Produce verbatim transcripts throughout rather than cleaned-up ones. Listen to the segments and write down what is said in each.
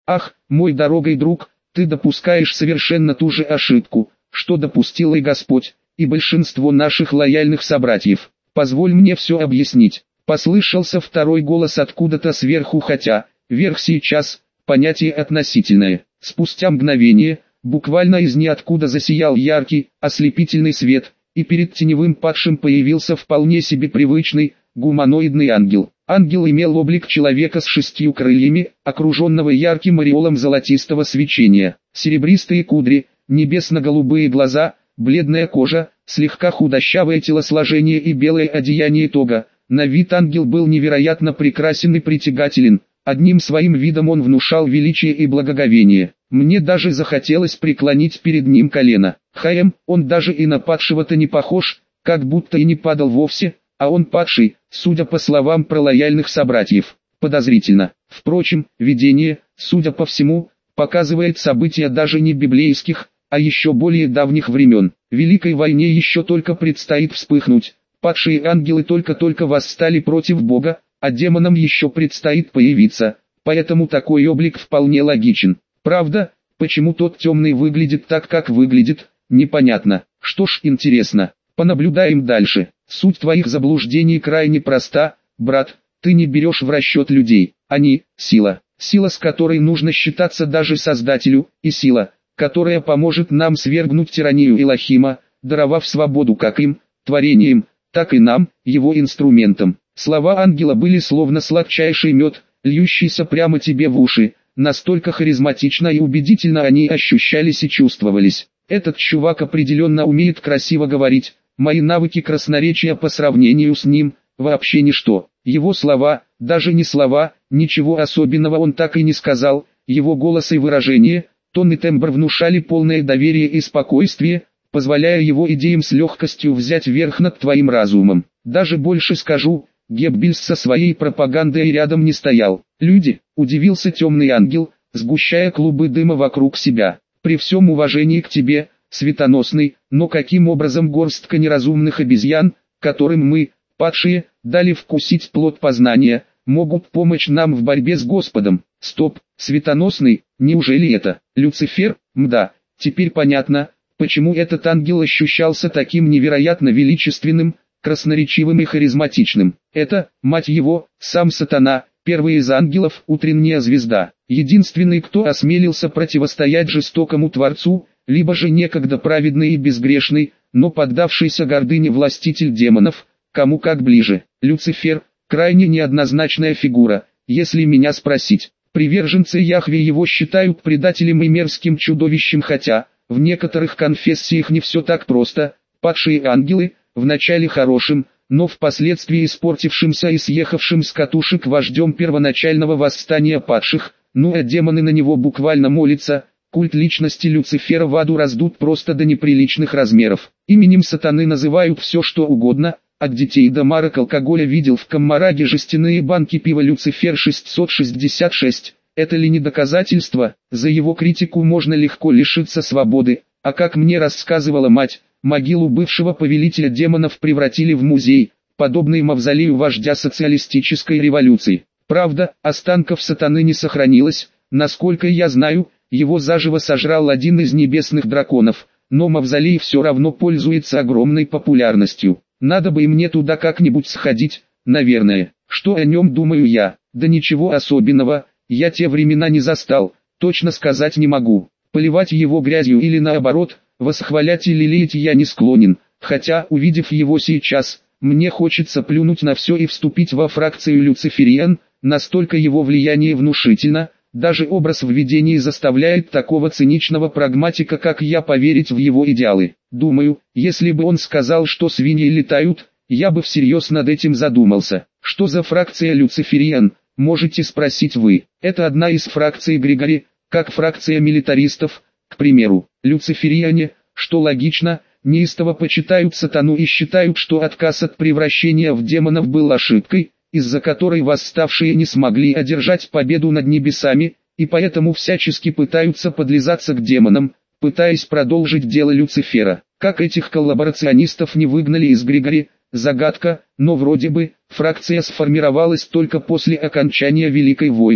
Ах, мой дорогой друг, ты допускаешь совершенно ту же ошибку, что допустил и Господь, и большинство наших лояльных собратьев. Позволь мне все объяснить. Послышался второй голос откуда-то сверху, хотя, верх сейчас, понятие относительное. Спустя мгновение, буквально из ниоткуда засиял яркий, ослепительный свет, и перед теневым падшим появился вполне себе привычный, гуманоидный ангел. Ангел имел облик человека с шестью крыльями, окруженного ярким ореолом золотистого свечения. Серебристые кудри, небесно-голубые глаза, бледная кожа, слегка худощавое телосложение и белое одеяние тога. На вид ангел был невероятно прекрасен и притягателен. Одним своим видом он внушал величие и благоговение. Мне даже захотелось преклонить перед ним колено. Хаем, он даже и на падшего-то не похож, как будто и не падал вовсе, а он падший, судя по словам про лояльных собратьев. Подозрительно. Впрочем, видение, судя по всему, показывает события даже не библейских, а еще более давних времен. Великой войне еще только предстоит вспыхнуть. Падшие ангелы только-только восстали против Бога, а демонам еще предстоит появиться, поэтому такой облик вполне логичен. Правда, почему тот темный выглядит так, как выглядит, непонятно. Что ж, интересно, понаблюдаем дальше. Суть твоих заблуждений крайне проста, брат, ты не берешь в расчет людей. Они – сила, сила, с которой нужно считаться даже Создателю, и сила, которая поможет нам свергнуть тиранию Элохима, даровав свободу как им, творением, так и нам, его инструментам. Слова ангела были словно сладчайший мед, льющийся прямо тебе в уши, настолько харизматично и убедительно они ощущались и чувствовались. Этот чувак определенно умеет красиво говорить, мои навыки красноречия по сравнению с ним – вообще ничто. Его слова, даже не слова, ничего особенного он так и не сказал, его голос и выражение, тон и тембр внушали полное доверие и спокойствие, позволяя его идеям с легкостью взять верх над твоим разумом. Даже больше скажу, Геббельс со своей пропагандой рядом не стоял. Люди, удивился темный ангел, сгущая клубы дыма вокруг себя. При всем уважении к тебе, светоносный, но каким образом горстка неразумных обезьян, которым мы, падшие, дали вкусить плод познания, могут помочь нам в борьбе с Господом? Стоп, светоносный, неужели это Люцифер? Мда, теперь понятно, почему этот ангел ощущался таким невероятно величественным, красноречивым и харизматичным. Это, мать его, сам сатана, первый из ангелов, утренняя звезда, единственный, кто осмелился противостоять жестокому Творцу, либо же некогда праведный и безгрешный, но поддавшийся гордыне властитель демонов, кому как ближе. Люцифер, крайне неоднозначная фигура, если меня спросить. Приверженцы Яхве его считают предателем и мерзким чудовищем, хотя, в некоторых конфессиях не все так просто. Падшие ангелы, вначале хорошим, но впоследствии испортившимся и съехавшим с катушек вождем первоначального восстания падших, ну а демоны на него буквально молятся. Культ личности Люцифера в аду раздут просто до неприличных размеров. Именем сатаны называют все что угодно, от детей до марок алкоголя. Видел в Каммараге жестяные банки пива Люцифер шестьсот шестьдесят шесть. Это ли не доказательство? За его критику можно легко лишиться свободы, а как мне рассказывала мать, могилу бывшего повелителя демонов превратили в музей, подобный мавзолею вождя социалистической революции. Правда, останков сатаны не сохранилось, насколько я знаю, его заживо сожрал один из небесных драконов, но мавзолей все равно пользуется огромной популярностью. Надо бы и мне туда как-нибудь сходить, наверное. Что о нем думаю я? Да ничего особенного, я те времена не застал, точно сказать не могу. Поливать его грязью или наоборот, восхвалять и лелеять я не склонен, хотя, увидев его сейчас, мне хочется плюнуть на все и вступить во фракцию люцифериан, настолько его влияние внушительно. Даже образ в видении заставляет такого циничного прагматика, как я, поверить в его идеалы. Думаю, если бы он сказал, что свиньи летают, я бы всерьез над этим задумался. Что за фракция люцифериан, можете спросить вы. Это одна из фракций Григори, как фракция милитаристов, к примеру. Люцифериане, что логично, неистово почитают сатану и считают, что отказ от превращения в демонов был ошибкой, из-за которой восставшие не смогли одержать победу над небесами, и поэтому всячески пытаются подлизаться к демонам, пытаясь продолжить дело Люцифера. Как этих коллаборационистов не выгнали из Григори, загадка, но вроде бы, фракция сформировалась только после окончания Великой войны.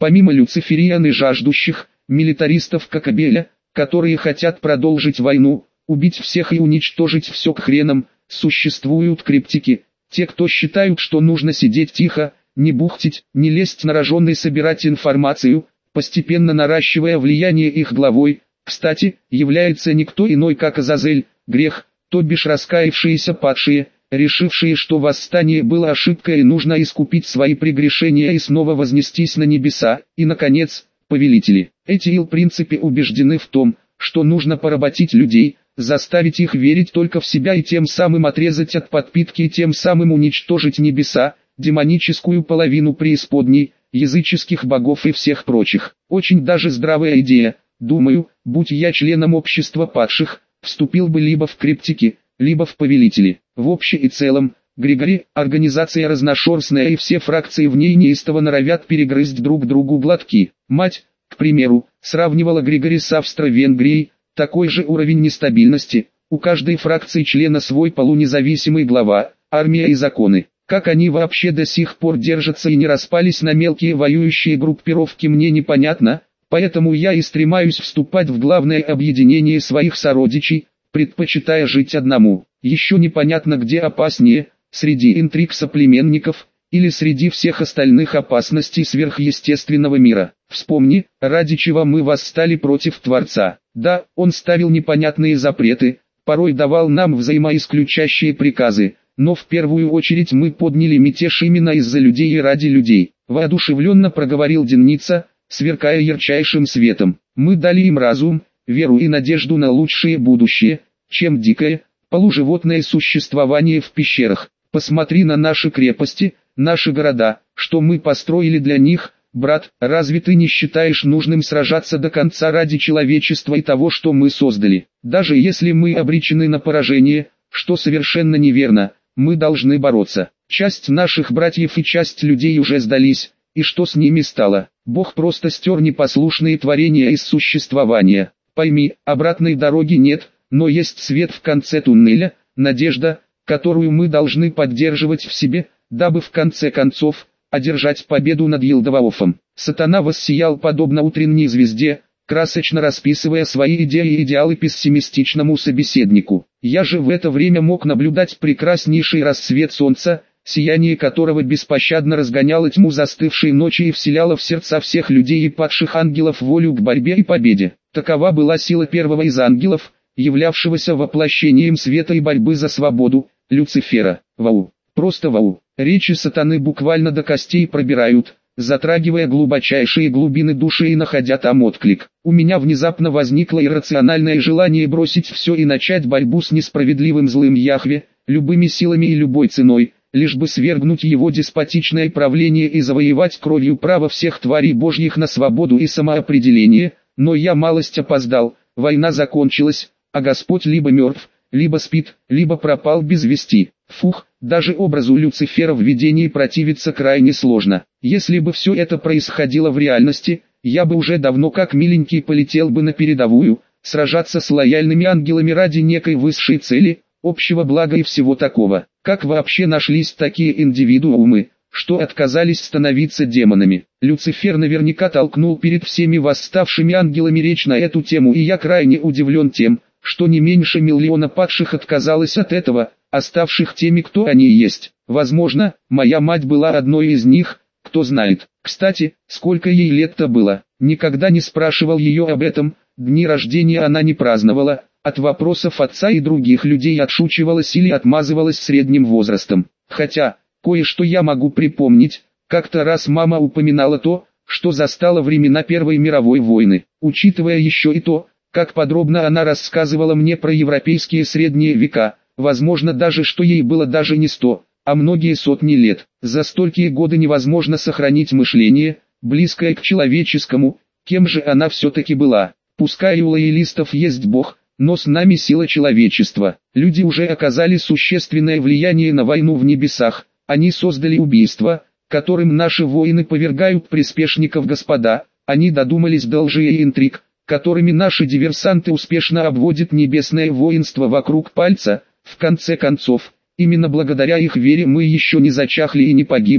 Помимо люцифериан и жаждущих, милитаристов как Абеля, которые хотят продолжить войну, убить всех и уничтожить все к хренам, существуют криптики, те, кто считают, что нужно сидеть тихо, не бухтить, не лезть на рожон и собирать информацию, постепенно наращивая влияние их главой. Кстати, является никто иной как Азазель, грех, то бишь раскаявшиеся падшие, решившие, что восстание было ошибкой и нужно искупить свои прегрешения и снова вознестись на небеса, и, наконец, повелители. Эти ил-принципы убеждены в том, что нужно поработить людей, заставить их верить только в себя и тем самым отрезать от подпитки и тем самым уничтожить небеса, демоническую половину преисподней, языческих богов и всех прочих. Очень даже здравая идея, думаю, будь я членом общества падших, вступил бы либо в криптики, либо в повелители. В общем и целом, Григорий, организация разношерстная и все фракции в ней неистово норовят перегрызть друг другу глотки. Мать, к примеру, сравнивала Григорий с Австро-Венгрией, такой же уровень нестабильности, у каждой фракции члена свой полунезависимый глава, армия и законы. Как они вообще до сих пор держатся и не распались на мелкие воюющие группировки, мне непонятно, поэтому я и стремаюсь вступать в главное объединение своих сородичей, предпочитая жить одному. Еще непонятно, где опаснее, среди интриг соплеменников, или среди всех остальных опасностей сверхъестественного мира. Вспомни, ради чего мы восстали против Творца. Да, он ставил непонятные запреты, порой давал нам взаимоисключающие приказы, но в первую очередь мы подняли мятеж именно из-за людей и ради людей. Воодушевленно проговорил Деница, сверкая ярчайшим светом. Мы дали им разум, веру и надежду на лучшее будущее, чем дикое, полуживотное существование в пещерах. Посмотри на наши крепости, наши города, что мы построили для них. Брат, разве ты не считаешь нужным сражаться до конца ради человечества и того, что мы создали? Даже если мы обречены на поражение, что совершенно неверно, мы должны бороться. Часть наших братьев и часть людей уже сдались, и что с ними стало? Бог просто стер непослушные творения из существования. Пойми, обратной дороги нет, но есть свет в конце туннеля, надежда, которую мы должны поддерживать в себе, дабы в конце концов одержать победу над Елдоваофом. Сатана воссиял подобно утренней звезде, красочно расписывая свои идеи и идеалы пессимистичному собеседнику. Я же в это время мог наблюдать прекраснейший рассвет солнца, сияние которого беспощадно разгоняло тьму застывшей ночи и вселяло в сердца всех людей и падших ангелов волю к борьбе и победе. Такова была сила первого из ангелов, являвшегося воплощением света и борьбы за свободу, Люцифера. Вау! Просто вау! Речи сатаны буквально до костей пробирают, затрагивая глубочайшие глубины души и находя там отклик. У меня внезапно возникло иррациональное желание бросить все и начать борьбу с несправедливым злым Яхве, любыми силами и любой ценой, лишь бы свергнуть его деспотичное правление и завоевать кровью право всех тварей божьих на свободу и самоопределение. Но я малость опоздал, война закончилась, а Господь либо мертв, либо спит, либо пропал без вести. Фух, даже образу Люцифера в видении противиться крайне сложно. Если бы все это происходило в реальности, я бы уже давно как миленький полетел бы на передовую, сражаться с лояльными ангелами ради некой высшей цели, общего блага и всего такого. Как вообще нашлись такие индивидуумы, что отказались становиться демонами? Люцифер наверняка толкнул перед всеми восставшими ангелами речь на эту тему, и я крайне удивлен тем, что не меньше миллиона падших отказалось от этого, оставших теми, кто они есть. Возможно, моя мать была одной из них, кто знает. Кстати, сколько ей лет-то было? Никогда не спрашивал ее об этом, дни рождения она не праздновала, от вопросов отца и других людей отшучивалась или отмазывалась средним возрастом. Хотя, кое-что я могу припомнить, как-то раз мама упоминала то, что застала времена Первой мировой войны. Учитывая еще и то, как подробно она рассказывала мне про европейские средние века, возможно даже, что ей было даже не сто, а многие сотни лет. За столькие годы невозможно сохранить мышление, близкое к человеческому, кем же она все-таки была. Пускай и у лоялистов есть Бог, но с нами сила человечества. Люди уже оказали существенное влияние на войну в небесах, они создали убийства, которым наши воины повергают приспешников господа, они додумались до лжи и интриг, которыми наши диверсанты успешно обводят небесное воинство вокруг пальца. В конце концов, именно благодаря их вере мы еще не зачахли и не погибли,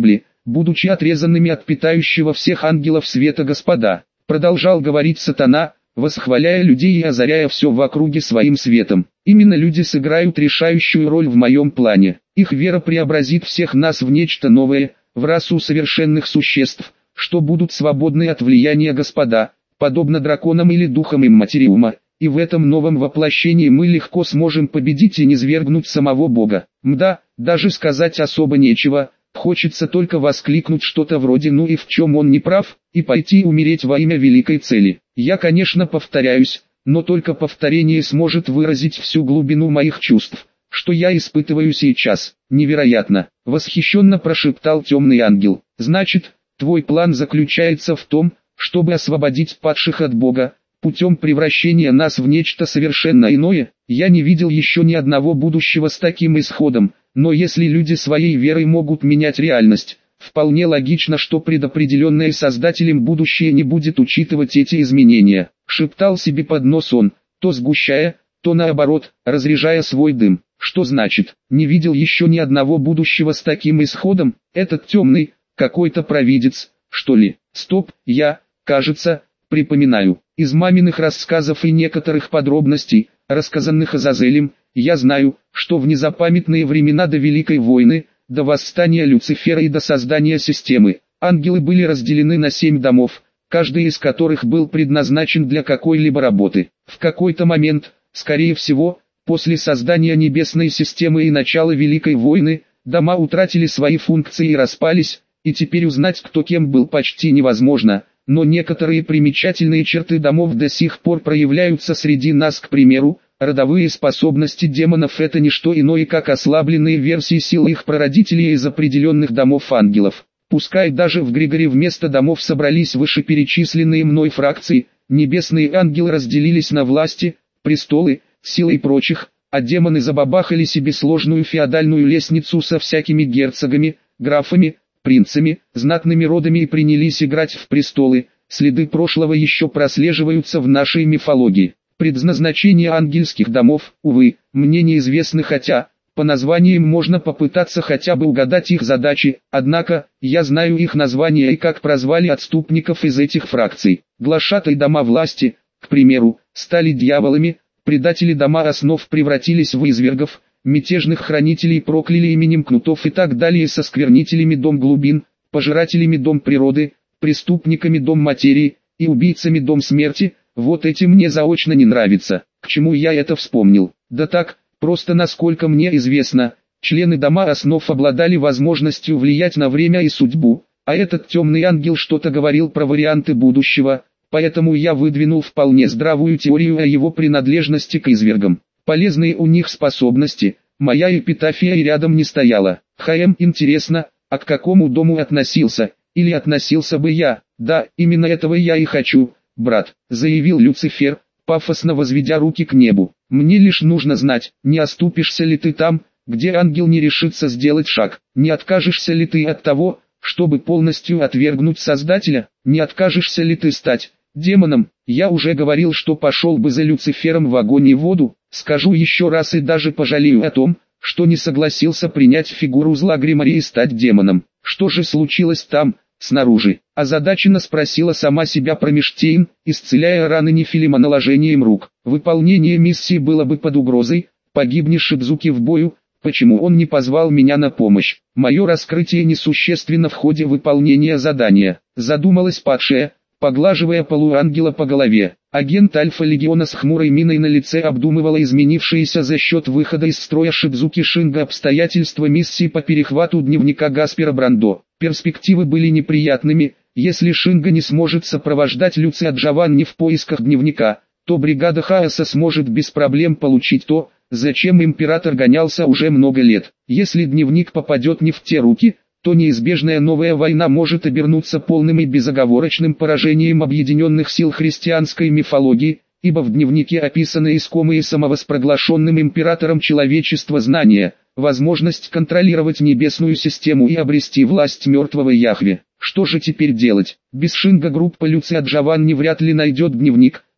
будучи отрезанными от питающего всех ангелов света Господа. Продолжал говорить сатана, восхваляя людей и озаряя все в округе своим светом. Именно люди сыграют решающую роль в моем плане. Их вера преобразит всех нас в нечто новое, в расу совершенных существ, что будут свободны от влияния Господа, подобно драконам или духам имматериума. И в этом новом воплощении мы легко сможем победить и низвергнуть самого Бога. Мда, даже сказать особо нечего, хочется только воскликнуть что-то вроде «ну и в чем он не прав», и пойти умереть во имя великой цели. Я, конечно, повторяюсь, но только повторение сможет выразить всю глубину моих чувств, что я испытываю сейчас. Невероятно, восхищенно прошептал темный ангел. Значит, твой план заключается в том, чтобы освободить падших от Бога, путем превращения нас в нечто совершенно иное. Я не видел еще ни одного будущего с таким исходом, но если люди своей верой могут менять реальность, вполне логично, что предопределенное Создателем будущее не будет учитывать эти изменения. Шептал себе под нос он, то сгущая, то наоборот, разряжая свой дым. Что значит, не видел еще ни одного будущего с таким исходом? Этот темный, какой-то провидец, что ли? Стоп, я, кажется, припоминаю. Из маминых рассказов и некоторых подробностей, рассказанных Азазелем, я знаю, что в незапамятные времена до Великой войны, до восстания Люцифера и до создания системы, ангелы были разделены на семь домов, каждый из которых был предназначен для какой-либо работы. В какой-то момент, скорее всего, после создания небесной системы и начала Великой войны, дома утратили свои функции и распались, и теперь узнать, кто кем был, почти невозможно. Но некоторые примечательные черты домов до сих пор проявляются среди нас, к примеру, родовые способности демонов — это не что иное, как ослабленные версии сил их прародителей из определенных домов ангелов. Пускай даже в Григоре вместо домов собрались вышеперечисленные мной фракции, небесные ангелы разделились на власти, престолы, силы и прочих, а демоны забабахали себе сложную феодальную лестницу со всякими герцогами, графами, принцами, знатными родами и принялись играть в престолы. Следы прошлого еще прослеживаются в нашей мифологии. Предназначение ангельских домов, увы, мне неизвестны, хотя, по названиям можно попытаться хотя бы угадать их задачи, однако, я знаю их названия и как прозвали отступников из этих фракций. Глашатай дома власти, к примеру, стали дьяволами, предатели дома основ превратились в извергов, мятежных хранителей прокляли именем кнутов и так далее, со сквернителями дом глубин, пожирателями дом природы, преступниками дом материи и убийцами дом смерти. Вот эти мне заочно не нравится. К чему я это вспомнил? Да так, просто насколько мне известно, члены дома основ обладали возможностью влиять на время и судьбу, а этот темный ангел что-то говорил про варианты будущего, поэтому я выдвинул вполне здравую теорию о его принадлежности к извергам. Полезные у них способности, моя эпитафия и рядом не стояла. Хм, интересно, а к какому дому относился, или относился бы я? Да, именно этого я и хочу, брат, заявил Люцифер, пафосно возведя руки к небу. Мне лишь нужно знать, не оступишься ли ты там, где ангел не решится сделать шаг, не откажешься ли ты от того, чтобы полностью отвергнуть Создателя, не откажешься ли ты стать демоном. Я уже говорил, что пошел бы за Люцифером в огонь и воду. Скажу еще раз и даже пожалею о том, что не согласился принять фигуру зла Гримари и стать демоном. Что же случилось там, снаружи? Озадаченно спросила сама себя Промештейн, исцеляя раны Нефилима наложением рук. Выполнение миссии было бы под угрозой, погибнет Шидзуки в бою. Почему он не позвал меня на помощь? Мое раскрытие несущественно в ходе выполнения задания. Задумалась падшая, поглаживая полуангела по голове. Агент Альфа-легиона с хмурой миной на лице обдумывала изменившиеся за счет выхода из строя Шидзуки Шинга обстоятельства миссии по перехвату дневника Гаспера Брандо. Перспективы были неприятными. Если Шинга не сможет сопровождать Люция Джованни в поисках дневника, то бригада Хаоса сможет без проблем получить то, зачем император гонялся уже много лет. Если дневник попадет не в те руки, то неизбежная новая война может обернуться полным и безоговорочным поражением объединенных сил христианской мифологии, ибо в дневнике описаны искомые самовоспровозглашенным императором человечества знания, возможность контролировать небесную систему и обрести власть мертвого Яхве. Что же теперь делать? Без Шинга группа Люция Джованни вряд ли найдет дневник,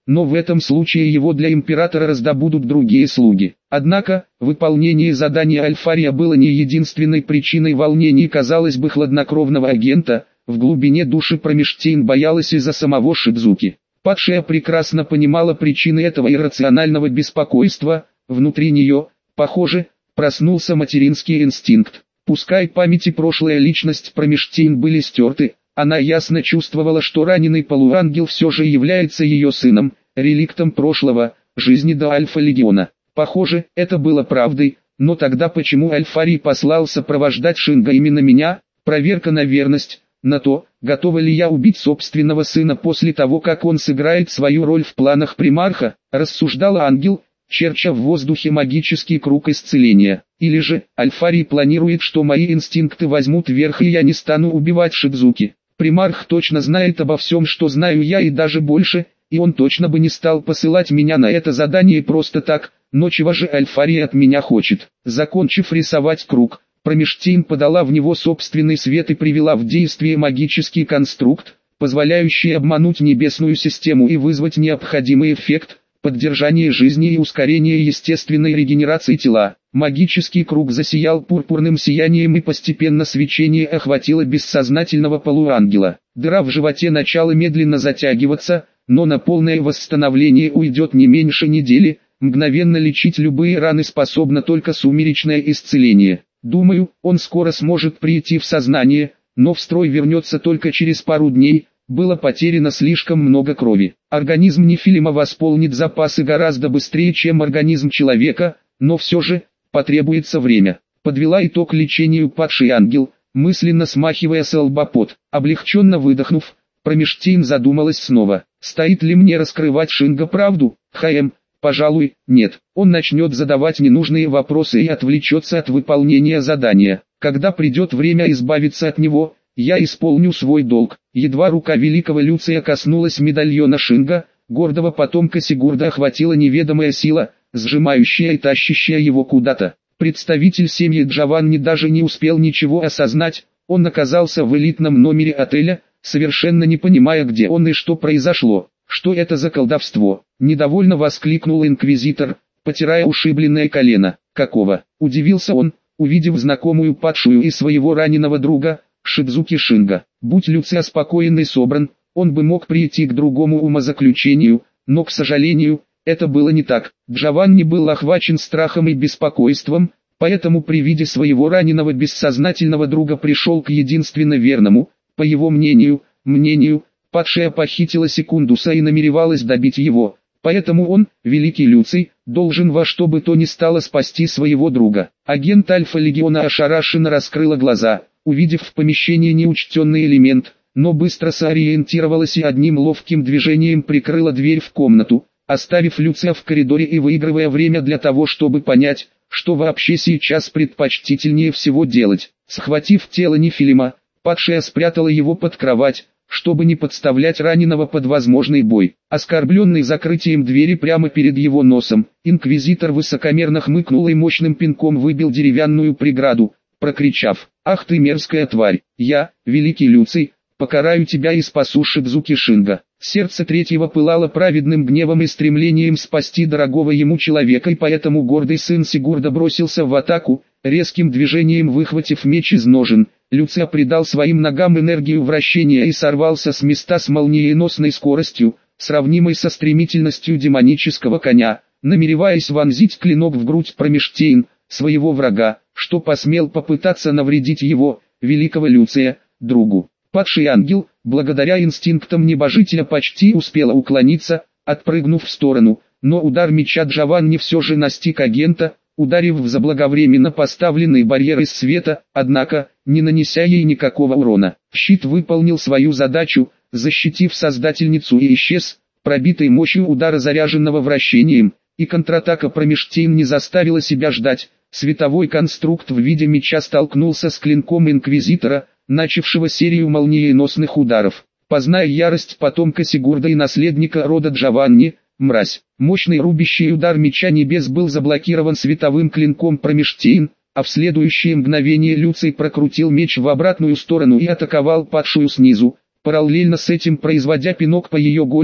но в этом случае его для императора раздобудут другие слуги. Однако, выполнение задания Альфария было не единственной причиной волнений, казалось бы, хладнокровного агента. В глубине души Промештейн боялась из-за самого Шидзуки. Падшая прекрасно понимала причины этого иррационального беспокойства. Внутри нее, похоже, проснулся материнский инстинкт. Пускай память и прошлая личность Промештейн были стерты, она ясно чувствовала, что раненый полуангел все же является ее сыном, реликтом прошлого, жизни до Альфа-легиона. Похоже, это было правдой, но тогда почему Альфарий послал сопровождать Шинга именно меня? Проверка на верность, на то, готова ли я убить собственного сына после того, как он сыграет свою роль в планах примарха, рассуждал ангел, черча в воздухе магический круг исцеления. Или же, Альфарий планирует, что мои инстинкты возьмут верх и я не стану убивать Шидзуки. Примарх точно знает обо всем, что знаю я, и даже больше, и он точно бы не стал посылать меня на это задание просто так, но чего же Альфарий от меня хочет? Закончив рисовать круг, Промештейн подала в него собственный свет и привела в действие магический конструкт, позволяющий обмануть небесную систему и вызвать необходимый эффект – поддержание жизни и ускорение естественной регенерации тела. Магический круг засиял пурпурным сиянием, и постепенно свечение охватило бессознательного полуангела. Дыра в животе начала медленно затягиваться, но на полное восстановление уйдет не меньше недели. Мгновенно лечить любые раны способно только сумеречное исцеление. Думаю, он скоро сможет прийти в сознание, но в строй вернется только через пару дней. Было потеряно слишком много крови. Организм Нефилима восполнит запасы гораздо быстрее, чем организм человека, но все же, потребуется время. Подвела итог лечению падший ангел, мысленно смахивая с лба пот. Облегченно выдохнув, Промештейн задумалась снова. Стоит ли мне раскрывать Шинга правду? Хм, пожалуй, нет. Он начнет задавать ненужные вопросы и отвлечется от выполнения задания. Когда придет время избавиться от него, я исполню свой долг. Едва рука великого Люция коснулась медальона Шинга, гордого потомка Сигурда охватила неведомая сила, сжимающая и тащащая его куда-то. Представитель семьи Джованни даже не успел ничего осознать, он оказался в элитном номере отеля, совершенно не понимая, где он и что произошло. Что это за колдовство? Недовольно воскликнул инквизитор, потирая ушибленное колено. Какого? Удивился он, увидев знакомую падшую и своего раненого друга, Шидзуки Шинга. Будь Люция спокоен и собран, он бы мог прийти к другому умозаключению, но, к сожалению, это было не так. Джованни был охвачен страхом и беспокойством, поэтому при виде своего раненого бессознательного друга пришел к единственно верному, по его мнению, мнению, падшая похитила Секундуса и намеревалась добить его, поэтому он, великий Люций, должен во что бы то ни стало спасти своего друга. Агент Альфа-легиона ошарашенно раскрыла глаза, увидев в помещении неучтенный элемент, но быстро сориентировалась и одним ловким движением прикрыла дверь в комнату, оставив Люция в коридоре и выигрывая время для того, чтобы понять, что вообще сейчас предпочтительнее всего делать. Схватив тело Нефилима, падшая спрятала его под кровать, чтобы не подставлять раненого под возможный бой. Оскорбленный закрытием двери прямо перед его носом, инквизитор высокомерно хмыкнул и мощным пинком выбил деревянную преграду, прокричав: «Ах ты мерзкая тварь! Я, великий Люций, покараю тебя и спасу Шидзуки Шинга». Сердце третьего пылало праведным гневом и стремлением спасти дорогого ему человека, и поэтому гордый сын Сигурда бросился в атаку, резким движением выхватив меч из ножен. Люция придал своим ногам энергию вращения и сорвался с места с молниеносной скоростью, сравнимой со стремительностью демонического коня, намереваясь вонзить клинок в грудь Промештейн, своего врага, что посмел попытаться навредить его, великого Люция, другу. Падший ангел, благодаря инстинктам небожителя, почти успела уклониться, отпрыгнув в сторону, но удар меча Джованни все же настиг агента, ударив в заблаговременно поставленный барьер из света, однако, не нанеся ей никакого урона. Щит выполнил свою задачу, защитив создательницу, и исчез, пробитой мощью удара, заряженного вращением, и контратака Промештейн не заставила себя ждать. Световой конструкт в виде меча столкнулся с клинком инквизитора, начавшего серию молниеносных ударов. Позная ярость потомка Сигурда и наследника рода Джованни, мразь. Мощный рубящий удар меча небес был заблокирован световым клинком Промештейн, а в следующее мгновение Люций прокрутил меч в обратную сторону и атаковал падшую снизу, параллельно с этим производя пинок по ее голени,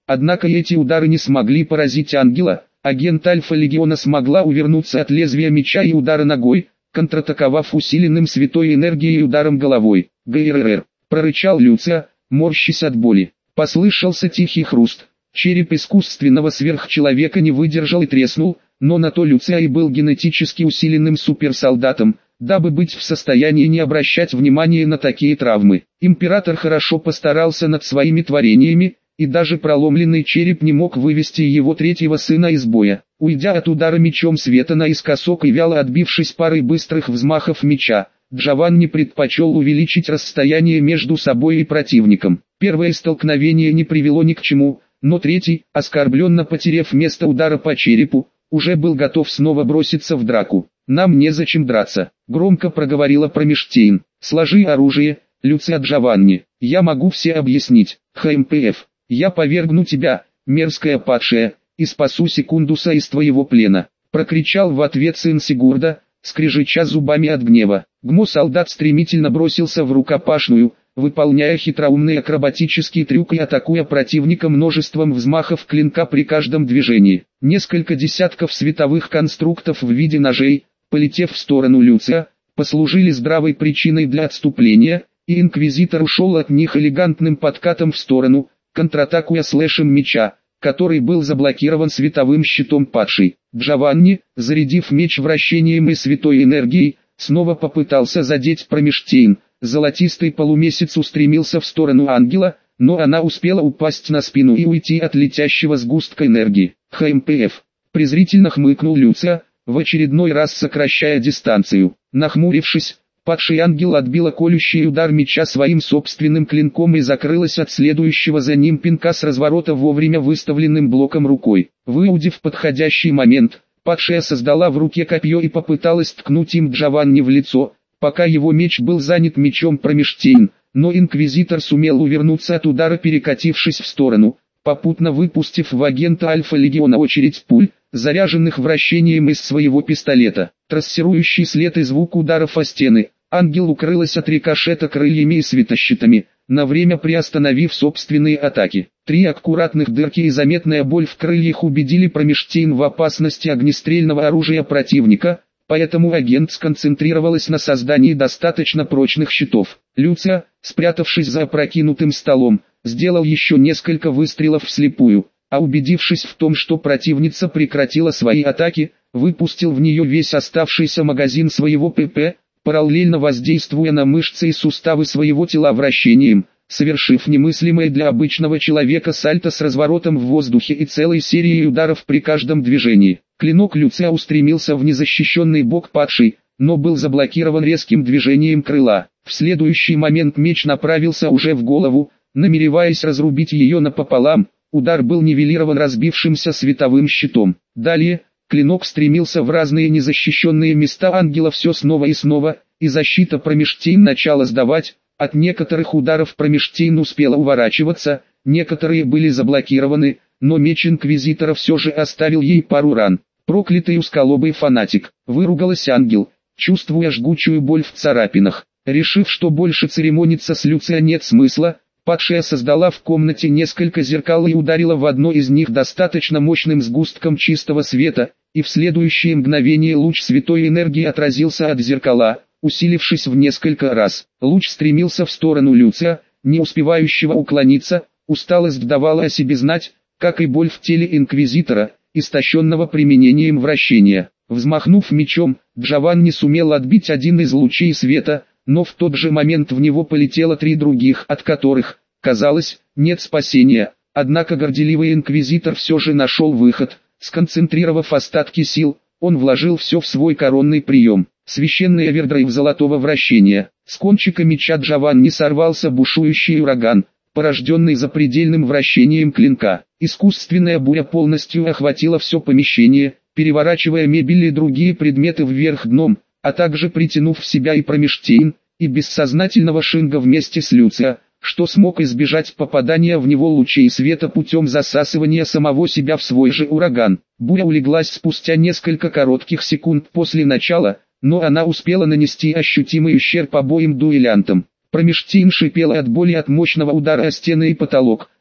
Однако эти удары не смогли поразить ангела. Агент Альфа-Легиона смогла увернуться от лезвия меча и удара ногой, контратаковав усиленным святой энергией и ударом головой. «ГРР!» – прорычал Люция, морщась от боли. Послышался тихий хруст. Череп искусственного сверхчеловека не выдержал и треснул, но на то Люция и был генетически усиленным суперсолдатом, дабы быть в состоянии не обращать внимания на такие травмы. Император хорошо постарался над своими творениями, и даже проломленный череп не мог вывести его третьего сына из боя. Уйдя от удара мечом света наискосок и вяло отбившись парой быстрых взмахов меча, Джованни предпочел увеличить расстояние между собой и противником. Первое столкновение не привело ни к чему, но третий, оскорбленно потеряв место удара по черепу, уже был готов снова броситься в драку. «Нам незачем драться», — громко проговорила Промештейн. «Сложи оружие, Люция Джованни, я могу все объяснить. ХМПФ, я повергну тебя, мерзкая падшая, и спасу Секундуса из твоего плена», — прокричал в ответ сын Сигурда, скрежеща зубами от гнева. Гмо-солдат стремительно бросился в рукопашную, выполняя хитроумный акробатический трюк и атакуя противника множеством взмахов клинка при каждом движении. Несколько десятков световых конструктов в виде ножей, полетев в сторону Люция, послужили здравой причиной для отступления, и инквизитор ушел от них элегантным подкатом в сторону, контратакуя слэшем меча, который был заблокирован световым щитом падшей. Джованни, зарядив меч вращением и святой энергией, снова попытался задеть Промештейн. Золотистый полумесяц устремился в сторону ангела, но она успела упасть на спину и уйти от летящего сгустка энергии. ХМПФ. Презрительно хмыкнул Люция, в очередной раз сокращая дистанцию. Нахмурившись, падший ангел отбила колющий удар меча своим собственным клинком и закрылась от следующего за ним пинка с разворота вовремя выставленным блоком рукой. Выудив подходящий момент, падшая создала в руке копье и попыталась ткнуть им Джованни в лицо, пока его меч был занят мечом Промештейн, но инквизитор сумел увернуться от удара, перекатившись в сторону, попутно выпустив в агента Альфа-Легиона очередь пуль, заряженных вращением из своего пистолета. Трассирующий след и звук ударов о стены, ангел укрылась от рикошета крыльями и светощитами, на время приостановив собственные атаки. Три аккуратных дырки и заметная боль в крыльях убедили Промештейн в опасности огнестрельного оружия противника, поэтому агент сконцентрировалась на создании достаточно прочных щитов. Люция, спрятавшись за опрокинутым столом, сделал еще несколько выстрелов вслепую, а убедившись в том, что противница прекратила свои атаки, выпустил в нее весь оставшийся магазин своего ПП, параллельно воздействуя на мышцы и суставы своего тела вращением, совершив немыслимое для обычного человека сальто с разворотом в воздухе и целой серией ударов при каждом движении. Клинок Люция устремился в незащищенный бок падшей, но был заблокирован резким движением крыла. В следующий момент меч направился уже в голову, намереваясь разрубить ее напополам. Удар был нивелирован разбившимся световым щитом. Далее, клинок стремился в разные незащищенные места ангела все снова и снова, и защита Промештейн начала сдавать. От некоторых ударов Промештейн успела уворачиваться, некоторые были заблокированы, но меч инквизитора все же оставил ей пару ран. «Проклятый узколобый фанатик», — выругалась ангел, чувствуя жгучую боль в царапинах. Решив, что больше церемониться с Люция нет смысла, падшая создала в комнате несколько зеркал и ударила в одно из них достаточно мощным сгустком чистого света, и в следующее мгновение луч святой энергии отразился от зеркала, усилившись в несколько раз. Луч стремился в сторону Люция, не успевающего уклониться. Усталость давала о себе знать, как и боль в теле инквизитора, истощенного применением вращения. Взмахнув мечом, Джованни сумел отбить один из лучей света, но в тот же момент в него полетело три других, от которых, казалось, нет спасения. Однако горделивый инквизитор все же нашел выход. Сконцентрировав остатки сил, он вложил все в свой коронный прием. Священный овердрайв золотого вращения. С кончика меча Джованни сорвался бушующий ураган, порожденный запредельным вращением клинка. Искусственная буря полностью охватила все помещение, переворачивая мебель и другие предметы вверх дном, а также притянув в себя и Промештейн, и бессознательного Шинга вместе с Люция, что смог избежать попадания в него лучей света путем засасывания самого себя в свой же ураган. Буря улеглась спустя несколько коротких секунд после начала, но она успела нанести ощутимый ущерб обоим дуэлянтам. Промештейн шипела от боли от мощного удара о стены и потолок,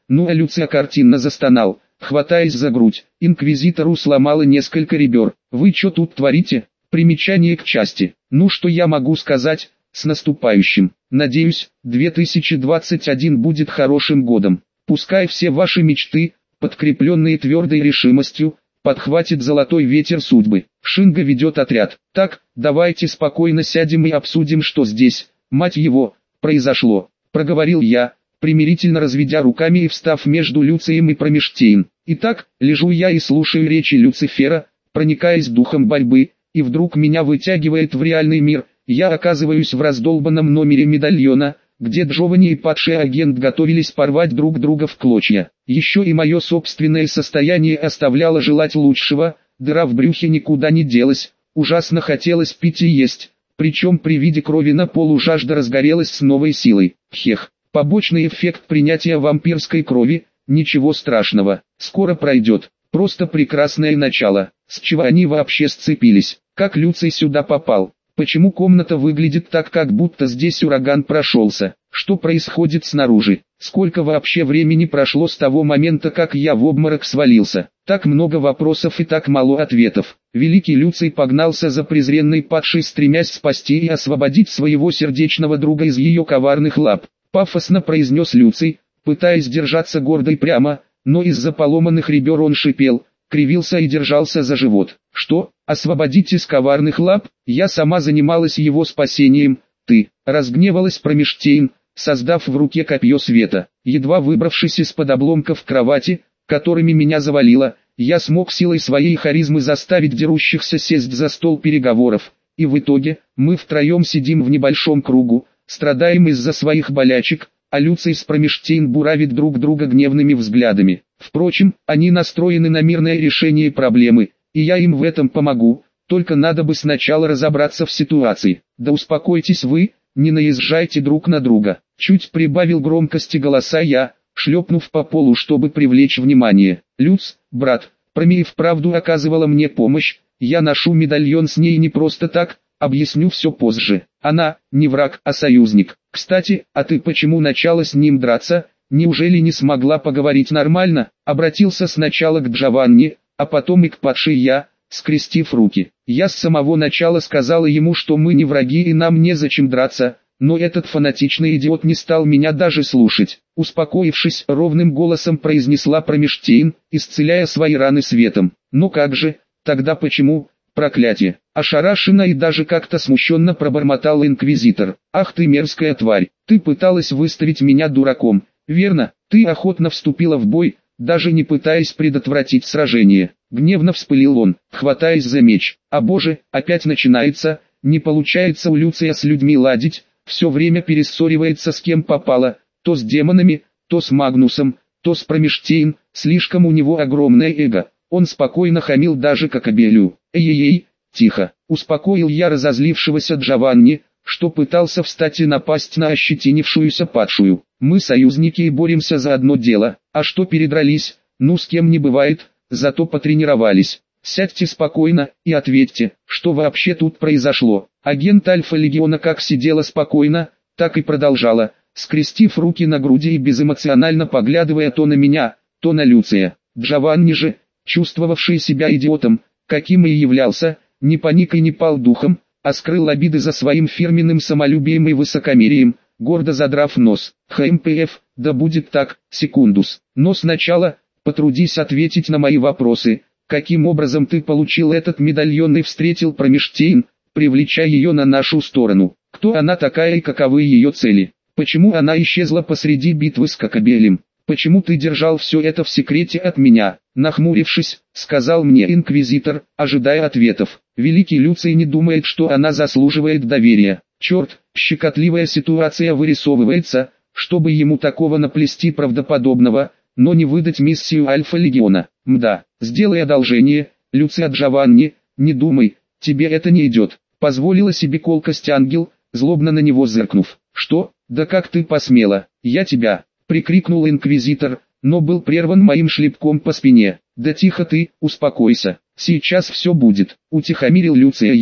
Ну а Люция картинно застонал, хватаясь за грудь. Инквизитору сломало несколько ребер. Вы что тут творите? Примечание к части. Ну что я могу сказать? С наступающим. Надеюсь, две тысячи двадцать один будет хорошим годом. Пускай все ваши мечты, подкрепленные твердой решимостью, подхватит золотой ветер судьбы. Шинга ведет отряд. Так, давайте спокойно сядем и обсудим, что здесь, мать его, произошло. Проговорил я, примирительно разведя руками и встав между Люцием и Промештейн. Итак, лежу я и слушаю речи Люцифера, проникаясь духом борьбы, и вдруг меня вытягивает в реальный мир. Я оказываюсь в раздолбанном номере медальона, где Джованни и падший агент готовились порвать друг друга в клочья. Еще и мое собственное состояние оставляло желать лучшего, дыра в брюхе никуда не делась, ужасно хотелось пить и есть, причем при виде крови на полу жажда разгорелась с новой силой. Хех, побочный эффект принятия вампирской крови, ничего страшного, скоро пройдет, просто прекрасное начало. С чего они вообще сцепились, как Люций сюда попал? Почему комната выглядит так, как будто здесь ураган прошелся? Что происходит снаружи? Сколько вообще времени прошло с того момента, как я в обморок свалился? Так много вопросов и так мало ответов. Великий Люций погнался за презренной падшей, стремясь спасти и освободить своего сердечного друга из ее коварных лап. Пафосно произнес Люций, пытаясь держаться гордо и прямо, но из-за поломанных ребер он шипел, кривился и держался за живот. Что? Освободить из коварных лап? Я сама занималась его спасением. Ты, разгневалась Промештейн, создав в руке копье света. Едва выбравшись из-под обломков кровати, которыми меня завалило, я смог силой своей харизмы заставить дерущихся сесть за стол переговоров. И в итоге, мы втроем сидим в небольшом кругу, страдаем из-за своих болячек, а Люций с Промештейн буравит друг друга гневными взглядами. Впрочем, они настроены на мирное решение проблемы, и я им в этом помогу, только надо бы сначала разобраться в ситуации. Да успокойтесь вы, не наезжайте друг на друга. Чуть прибавил громкости голоса я, шлепнув по полу, чтобы привлечь внимание. Люц, брат, Проми и вправду оказывала мне помощь, я ношу медальон с ней не просто так, объясню все позже. Она, не враг, а союзник. Кстати, а ты почему начала с ним драться? Неужели не смогла поговорить нормально? Обратился сначала к Джованни, а потом и к падшей я, скрестив руки. Я с самого начала сказала ему, что мы не враги и нам незачем драться, но этот фанатичный идиот не стал меня даже слушать. Успокоившись, ровным голосом произнесла Промештейн, исцеляя свои раны светом. Ну как же, тогда почему? Проклятие. Ошарашенно и даже как-то смущенно пробормотал инквизитор. Ах ты мерзкая тварь, ты пыталась выставить меня дураком. Верно, ты охотно вступила в бой, даже не пытаясь предотвратить сражение. Гневно вспылил он, хватаясь за меч. А боже, опять начинается, не получается у Люция с людьми ладить, все время перессоривается с кем попало, то с демонами, то с Магнусом, то с Промештейн, слишком у него огромное эго. Он спокойно хамил даже к Акабелю. Эй-эй-эй, тихо, успокоил я разозлившегося Джованни, что пытался встать и напасть на ощетинившуюся падшую. Мы союзники и боремся за одно дело, а что передрались, ну с кем не бывает, зато потренировались. Сядьте спокойно и ответьте, что вообще тут произошло. Агент Альфа-Легиона как сидела спокойно, так и продолжала, скрестив руки на груди и безэмоционально поглядывая то на меня, то на Люция. Джованни же, чувствовавший себя идиотом, каким и являлся, не паник и не пал духом, а скрыл обиды за своим фирменным самолюбием и высокомерием, гордо задрав нос. ХМПФ, да будет так, секундус. Но сначала, потрудись ответить на мои вопросы. Каким образом ты получил этот медальон и встретил Промештейн, привлеча ее на нашу сторону? Кто она такая и каковы ее цели? Почему она исчезла посреди битвы с Кокобелем? Почему ты держал все это в секрете от меня? Нахмурившись, сказал мне инквизитор, ожидая ответов. Великий Люций не думает, что она заслуживает доверия. Черт, щекотливая ситуация вырисовывается, чтобы ему такого наплести правдоподобного, но не выдать миссию Альфа-Легиона. Мда, сделай одолжение, Люция Джованни, не думай, тебе это не идет. Позволила себе колкость ангел, злобно на него зыркнув. Что? Да как ты посмела? Я тебя, прикрикнул инквизитор, но был прерван моим шлепком по спине. Да тихо ты, успокойся, сейчас все будет, утихомирил Люция я.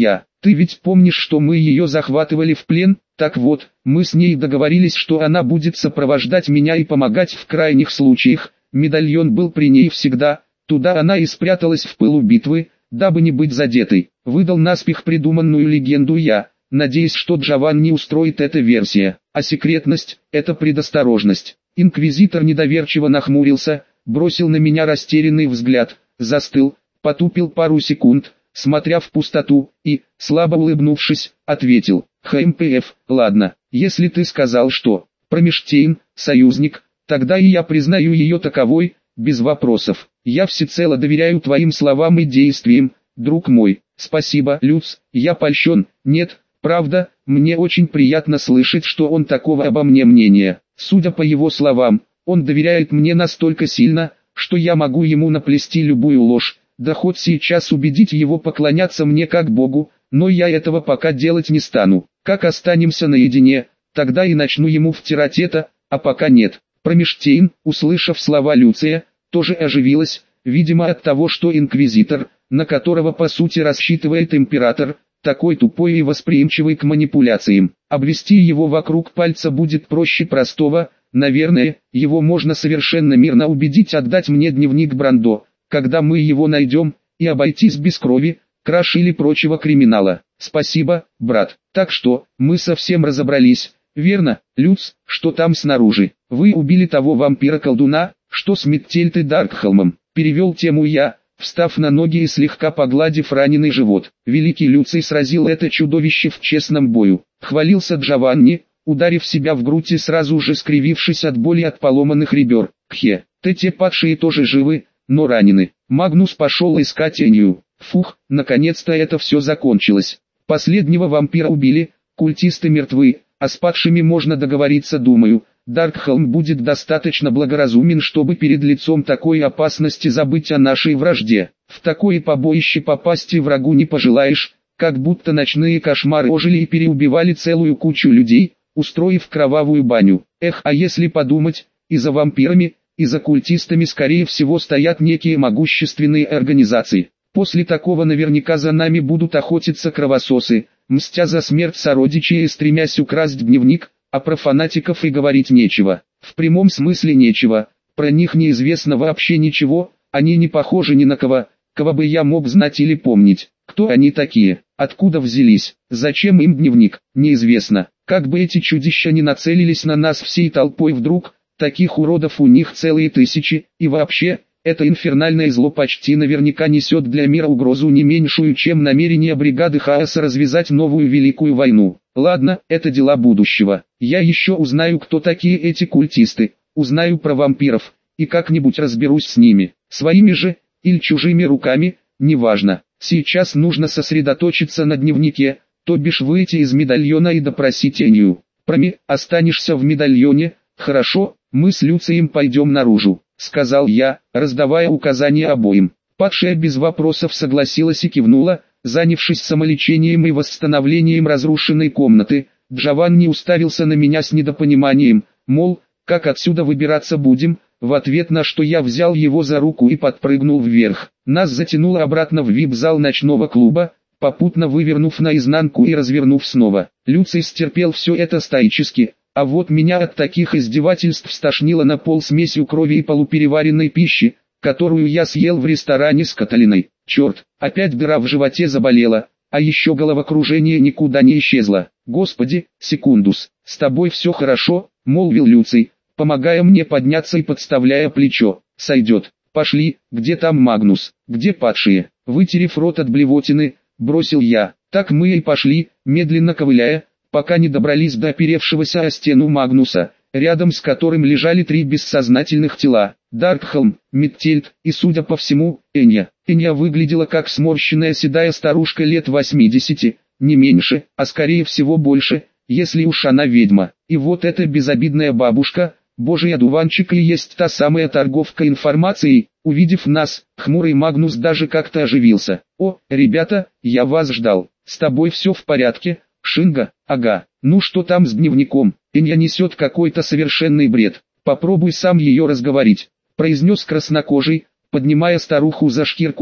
Ты ведь помнишь, что мы ее захватывали в плен? Так вот, мы с ней договорились, что она будет сопровождать меня и помогать в крайних случаях. Медальон был при ней всегда, туда она и спряталась в пылу битвы, дабы не быть задетой. Выдал наспех придуманную легенду я, надеясь, что Джованни устроит эта версия. А секретность – это предосторожность. Инквизитор недоверчиво нахмурился, бросил на меня растерянный взгляд, застыл, потупил пару секунд, смотря в пустоту, и, слабо улыбнувшись, ответил: «ХМПФ, ладно, если ты сказал, что Промештейн – союзник, тогда и я признаю ее таковой, без вопросов. Я всецело доверяю твоим словам и действиям, друг мой. Спасибо, Люц, я польщен. Нет, правда, мне очень приятно слышать, что он такого обо мне мнения. Судя по его словам, он доверяет мне настолько сильно, что я могу ему наплести любую ложь, да хоть сейчас убедить его поклоняться мне как Богу, но я этого пока делать не стану. Как останемся наедине, тогда и начну ему втирать это, а пока нет». Промештейн, услышав слова Люция, тоже оживилась, видимо от того, что инквизитор, на которого по сути рассчитывает император, такой тупой и восприимчивый к манипуляциям. Обвести его вокруг пальца будет проще простого. Наверное, его можно совершенно мирно убедить отдать мне дневник Брандо, когда мы его найдем, и обойтись без крови, краж или прочего криминала. Спасибо, брат. Так что, мы совсем разобрались, верно, Люц, что там снаружи? Вы убили того вампира-колдуна, что с Миттельтой Даркхолмом. Перевел тему я, встав на ноги и слегка погладив раненый живот. Великий Люций сразил это чудовище в честном бою. Хвалился Джованни, ударив себя в грудь и сразу же скривившись от боли от поломанных ребер. Кхе, те падшие тоже живы, но ранены. Магнус пошел искать Энию. Фух, наконец-то это все закончилось. Последнего вампира убили, культисты мертвы, а с падшими можно договориться, думаю. Даркхолм будет достаточно благоразумен, чтобы перед лицом такой опасности забыть о нашей вражде. В такое побоище попасть и врагу не пожелаешь, как будто ночные кошмары ожили и переубивали целую кучу людей, устроив кровавую баню. Эх, а если подумать, и за вампирами, и за культистами скорее всего стоят некие могущественные организации. После такого наверняка за нами будут охотиться кровососы, мстя за смерть сородичей и стремясь украсть дневник, а про фанатиков и говорить нечего. В прямом смысле нечего, про них неизвестно вообще ничего, они не похожи ни на кого, кого бы я мог знать или помнить. Кто они такие, откуда взялись, зачем им дневник, неизвестно. Как бы эти чудища не нацелились на нас всей толпой вдруг, таких уродов у них целые тысячи, и вообще, это инфернальное зло почти наверняка несет для мира угрозу не меньшую, чем намерение бригады хаоса развязать новую великую войну. Ладно, это дела будущего. Я еще узнаю, кто такие эти культисты, узнаю про вампиров, и как-нибудь разберусь с ними. Своими же, или чужими руками, неважно. Сейчас нужно сосредоточиться на дневнике, то бишь выйти из медальона и допросить Энию. Проми, останешься в медальоне, хорошо, мы с Люцием пойдем наружу, сказал я, раздавая указания обоим. Падшая без вопросов согласилась и кивнула, занявшись самолечением и восстановлением разрушенной комнаты. Джованни уставился на меня с недопониманием, мол, как отсюда выбираться будем, в ответ на что я взял его за руку и подпрыгнул вверх. Нас затянуло обратно в вип-зал ночного клуба, попутно вывернув наизнанку и развернув снова. Люций стерпел все это стоически, а вот меня от таких издевательств стошнило на пол смесью крови и полупереваренной пищи, которую я съел в ресторане с Каталиной. Черт, опять дыра в животе заболела, а еще головокружение никуда не исчезло. Господи, секундус, с тобой все хорошо, молвил Люций, помогая мне подняться и подставляя плечо. Сойдет, пошли, где там Магнус, где падшие? Вытерев рот от блевотины, бросил я. Так мы и пошли, медленно ковыляя, пока не добрались до оперевшегося о стену Магнуса, рядом с которым лежали три бессознательных тела. Даркхолм, Миттельт и, судя по всему, Эня. Эня выглядела как сморщенная седая старушка лет восьмидесяти, не меньше, а скорее всего больше, если уж она ведьма. И вот эта безобидная бабушка, божий одуванчик, и есть та самая торговка информацией. Увидев нас, хмурый Магнус даже как-то оживился. «О, ребята, я вас ждал. С тобой все в порядке, Шинга?» «Ага. Ну что там с дневником? Эня несет какой-то совершенный бред. Попробуй сам ее разговорить», произнес краснокожий, поднимая старуху за шкирку и,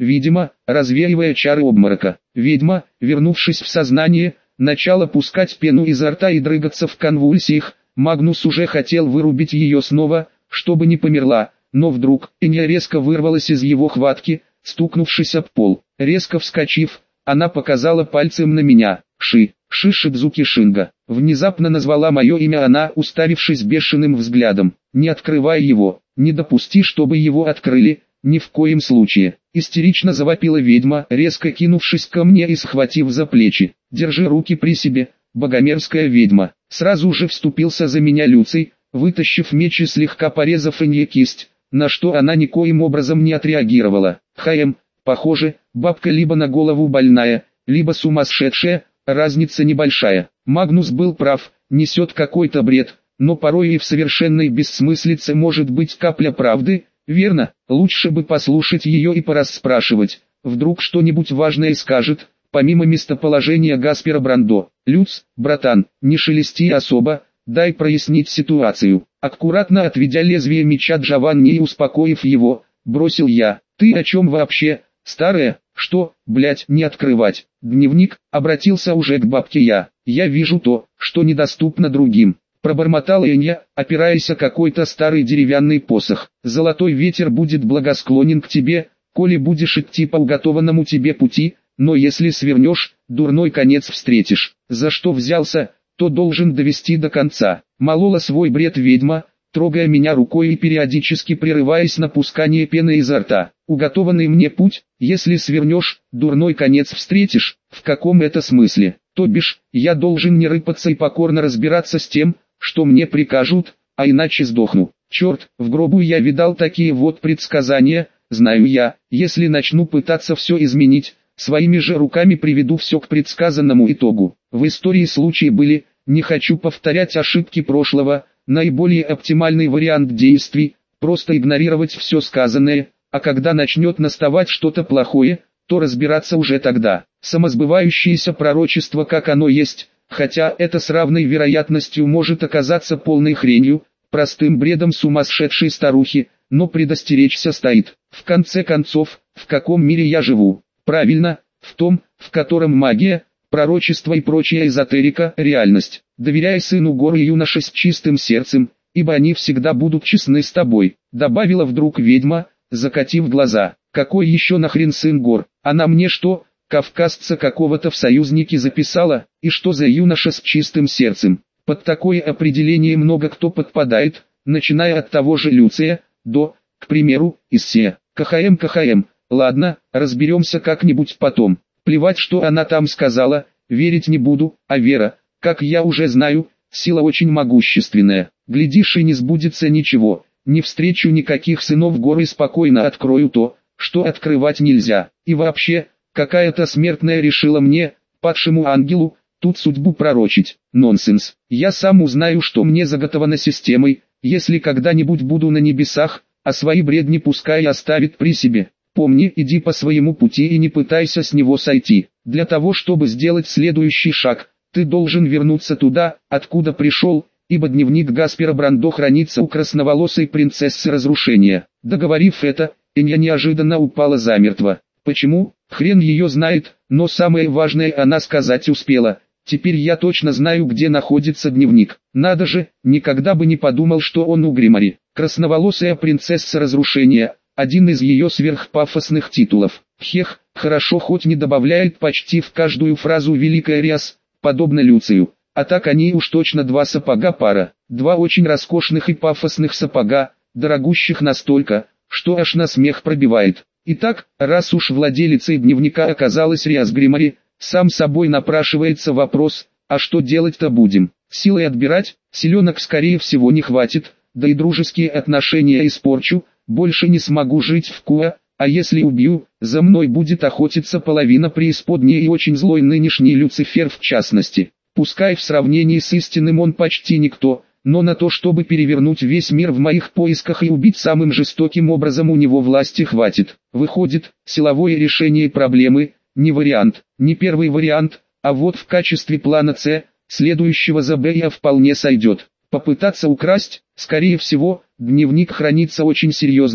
видимо, развеивая чары обморока. Ведьма, вернувшись в сознание, начала пускать пену изо рта и дрыгаться в конвульсиях. Магнус уже хотел вырубить ее снова, чтобы не померла, но вдруг Эня резко вырвалась из его хватки, стукнувшись об пол. Резко вскочив, она показала пальцем на меня. «Ши, Ши Шидзуки Шинга». Внезапно назвала мое имя она, уставившись бешеным взглядом. «Не открывай его, не допусти, чтобы его открыли, ни в коем случае». Истерично завопила ведьма, резко кинувшись ко мне и схватив за плечи. «Держи руки при себе, богомерзкая ведьма». Сразу же вступился за меня Люций, вытащив меч и слегка порезав Энье кисть, на что она никоим образом не отреагировала. «Хаем, похоже, бабка либо на голову больная, либо сумасшедшая, разница небольшая». Магнус был прав, несет какой-то бред, но порой и в совершенной бессмыслице может быть капля правды, верно? Лучше бы послушать ее и порасспрашивать, вдруг что-нибудь важное скажет, помимо местоположения Гаспера Брандо. «Люц, братан, не шелести особо, дай прояснить ситуацию». Аккуратно отведя лезвие меча Джованни и успокоив его, бросил я. «Ты о чем вообще, старая? Что, блять, не открывать?» «Дневник», обратился уже к бабке я. «Я вижу то, что недоступно другим». Пробормотала Энья, опираясь о какой-то старый деревянный посох. «Золотой ветер будет благосклонен к тебе, коли будешь идти по уготованному тебе пути, но если свернешь, дурной конец встретишь. За что взялся, то должен довести до конца». Молола свой бред ведьма, трогая меня рукой и периодически прерываясь на пускание пены изо рта. «Уготованный мне путь, если свернешь, дурной конец встретишь». В каком это смысле? То бишь, я должен не рыпаться и покорно разбираться с тем, что мне прикажут, а иначе сдохну. Черт, в гробу я видал такие вот предсказания. Знаю я, если начну пытаться все изменить, своими же руками приведу все к предсказанному итогу. В истории случаи были, не хочу повторять ошибки прошлого, наиболее оптимальный вариант действий, просто игнорировать все сказанное, а когда начнет наставать что-то плохое, то разбираться уже тогда. Самосбывающееся пророчество как оно есть, хотя это с равной вероятностью может оказаться полной хренью, простым бредом сумасшедшей старухи, но предостеречься стоит. В конце концов, в каком мире я живу? Правильно, в том, в котором магия, пророчество и прочая эзотерика – реальность. Доверяй сыну гор и юноше с чистым сердцем, ибо они всегда будут честны с тобой, добавила вдруг ведьма, закатив глаза. Какой еще нахрен сын гор? Она мне что, кавказца какого-то в союзники записала, и что за юноша с чистым сердцем? Под такое определение много кто подпадает, начиная от того же Люция, до, к примеру, Иссе. КХМ КХМ, ладно, разберемся как-нибудь потом. Плевать, что она там сказала, верить не буду, а вера, как я уже знаю, сила очень могущественная. Глядишь и не сбудется ничего, не встречу никаких сынов горы и спокойно открою то, что открывать нельзя. И вообще, какая-то смертная решила мне, падшему ангелу, тут судьбу пророчить. Нонсенс. Я сам узнаю, что мне заготовано системой, если когда-нибудь буду на небесах, а свои бредни пускай оставит при себе. Помни, иди по своему пути и не пытайся с него сойти. Для того, чтобы сделать следующий шаг, ты должен вернуться туда, откуда пришел, ибо дневник Гаспера Брандо хранится у красноволосой принцессы разрушения. Договорив это, Энья неожиданно упала замертво. Почему? Хрен ее знает, но самое важное она сказать успела. Теперь я точно знаю, где находится дневник. Надо же, никогда бы не подумал, что он у Гримари. Красноволосая принцесса разрушения, один из ее сверхпафосных титулов. Хех, хорошо хоть не добавляет почти в каждую фразу великая Риас, подобно Люцию. А так они уж точно два сапога пара. Два очень роскошных и пафосных сапога, дорогущих настолько, что аж на смех пробивает. Итак, раз уж владелицей дневника оказалась Риас Гримари, сам собой напрашивается вопрос, а что делать-то будем? Силой отбирать, силенок скорее всего не хватит, да и дружеские отношения испорчу, больше не смогу жить в Куа, а если убью, за мной будет охотиться половина преисподней и очень злой нынешний Люцифер в частности. Пускай в сравнении с истинным он почти никто, но на то, чтобы перевернуть весь мир в моих поисках и убить самым жестоким образом, у него власти хватит. Выходит, силовое решение проблемы – не вариант, не первый вариант, а вот в качестве плана С, следующего за Б я вполне сойдет. Попытаться украсть, скорее всего, дневник хранится очень серьезно,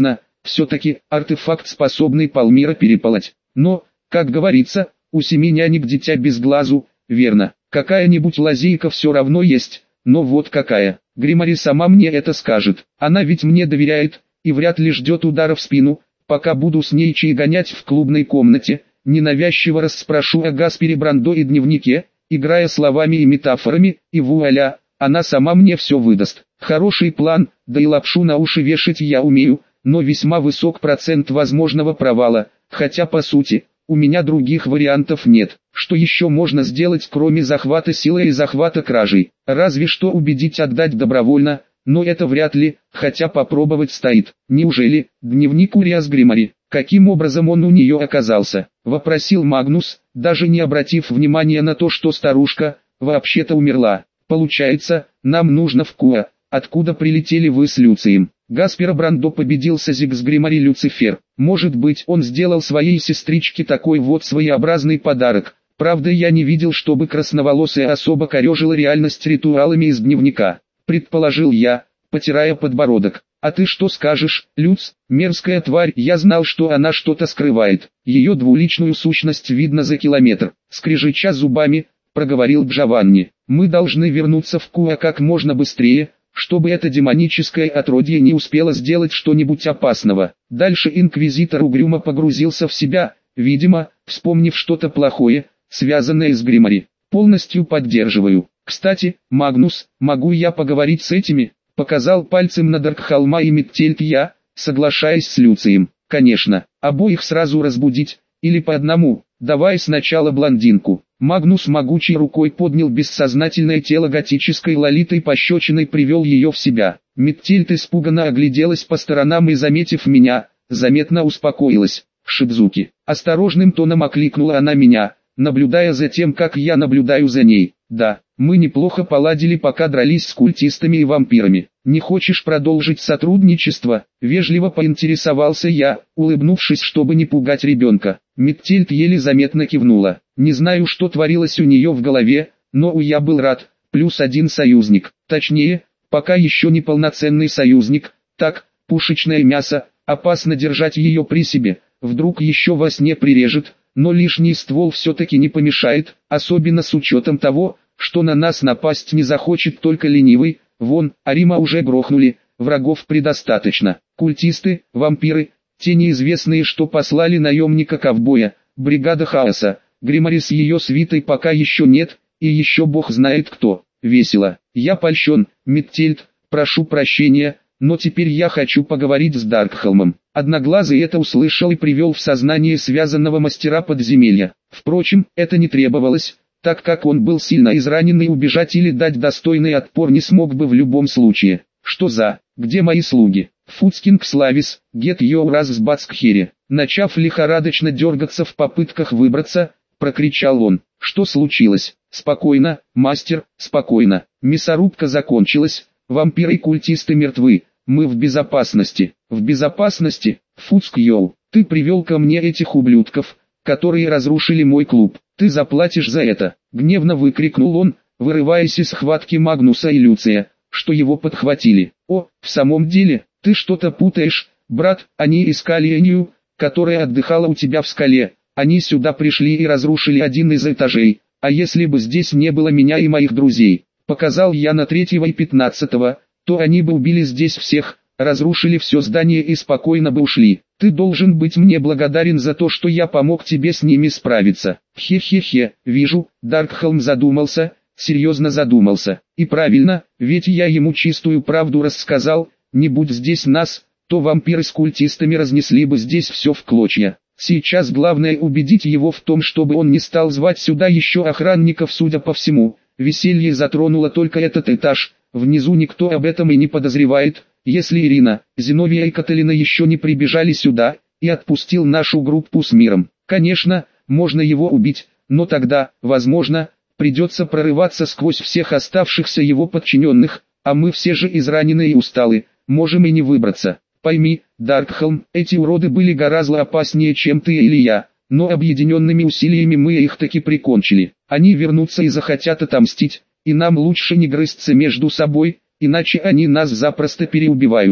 все-таки артефакт, способный полмира переполоть. Но, как говорится, у семи нянек дитя без глазу, верно. Какая-нибудь лазейка все равно есть, но вот какая. Гримари сама мне это скажет. Она ведь мне доверяет, и вряд ли ждет удара в спину, пока буду с ней чай гонять в клубной комнате. Ненавязчиво расспрошу о Гаспере Брандо и дневнике, играя словами и метафорами, и вуаля, она сама мне все выдаст. Хороший план, да и лапшу на уши вешать я умею, но весьма высок процент возможного провала, хотя по сути, у меня других вариантов нет. Что еще можно сделать, кроме захвата силой и захвата кражей? Разве что убедить отдать добровольно, но это вряд ли, хотя попробовать стоит. Неужели дневник Уриас Гримари? Каким образом он у нее оказался? Вопросил Магнус, даже не обратив внимания на то, что старушка вообще-то умерла. Получается, нам нужно в Куа, откуда прилетели вы с Люцием. Гаспера Брандо победил Сазикс Гримари Люцифер. Может быть, он сделал своей сестричке такой вот своеобразный подарок. Правда, я не видел, чтобы красноволосая особа корежила реальность ритуалами из дневника. Предположил я, потирая подбородок. А ты что скажешь, Люц? Мерзкая тварь, я знал, что она что-то скрывает. Ее двуличную сущность видно за километр. Скрежеща зубами, проговорил Джованни. Мы должны вернуться в Куа как можно быстрее, чтобы это демоническое отродье не успело сделать что-нибудь опасного. Дальше инквизитор угрюмо погрузился в себя, видимо, вспомнив что-то плохое, связанное с Гримари. Полностью поддерживаю. Кстати, Магнус, могу я поговорить с этими? Показал пальцем на Даркхолма и Миттельт я, соглашаясь с Люцием. Конечно, обоих сразу разбудить, или по одному. Давай сначала блондинку. Магнус могучей рукой поднял бессознательное тело готической лолитой пощечиной, привел ее в себя. Миттельт испуганно огляделась по сторонам и, заметив меня, заметно успокоилась. Шидзуки. Осторожным тоном окликнула она меня, наблюдая за тем, как я наблюдаю за ней. Да, мы неплохо поладили, пока дрались с культистами и вампирами. Не хочешь продолжить сотрудничество? Вежливо поинтересовался я, улыбнувшись, чтобы не пугать ребенка. Миттельт еле заметно кивнула. Не знаю, что творилось у нее в голове, но я был рад. Плюс один союзник. Точнее, пока еще не полноценный союзник. Так, пушечное мясо, опасно держать ее при себе. Вдруг еще во сне прирежет. Но лишний ствол все-таки не помешает, особенно с учетом того, что на нас напасть не захочет только ленивый. Вон, Арима уже грохнули, врагов предостаточно. Культисты, вампиры, те неизвестные, что послали наемника-ковбоя, бригада хаоса. Гримари с ее свитой пока еще нет, и еще бог знает кто. Весело. Я польщен, Миттельт, прошу прощения, но теперь я хочу поговорить с Даркхолмом. Одноглазый это услышал и привел в сознание связанного мастера подземелья. Впрочем, это не требовалось, так как он был сильно изранен и убежать или дать достойный отпор не смог бы в любом случае. Что за, где мои слуги? Фуцкинг Славис, get your ass back here. Начав лихорадочно дергаться в попытках выбраться, прокричал он. Что случилось? Спокойно, мастер, спокойно. Мясорубка закончилась, вампиры и культисты мертвы. Мы в безопасности. В безопасности? Фуцк Йоу, ты привел ко мне этих ублюдков, которые разрушили мой клуб. Ты заплатишь за это. Гневно выкрикнул он, вырываясь из схватки Магнуса и Люция, что его подхватили. О, в самом деле, ты что-то путаешь, брат. Они искали Энию, которая отдыхала у тебя в скале. Они сюда пришли и разрушили один из этажей. А если бы здесь не было меня и моих друзей, показал я на третьего и пятнадцатого, то они бы убили здесь всех, разрушили все здание и спокойно бы ушли. Ты должен быть мне благодарен за то, что я помог тебе с ними справиться. Хе-хе-хе, вижу, Даркхолм задумался, серьезно задумался. И правильно, ведь я ему чистую правду рассказал, не будь здесь нас, то вампиры с культистами разнесли бы здесь все в клочья. Сейчас главное убедить его в том, чтобы он не стал звать сюда еще охранников. Судя по всему, веселье затронуло только этот этаж. Внизу никто об этом и не подозревает, если Ирина, Зиновия и Каталина еще не прибежали сюда, и отпустил нашу группу с миром. Конечно, можно его убить, но тогда, возможно, придется прорываться сквозь всех оставшихся его подчиненных, а мы все же изранены и усталы, можем и не выбраться. Пойми, Даркхолм, эти уроды были гораздо опаснее, чем ты или я, но объединенными усилиями мы их таки прикончили. Они вернутся и захотят отомстить. И нам лучше не грызться между собой, иначе они нас запросто переубивают.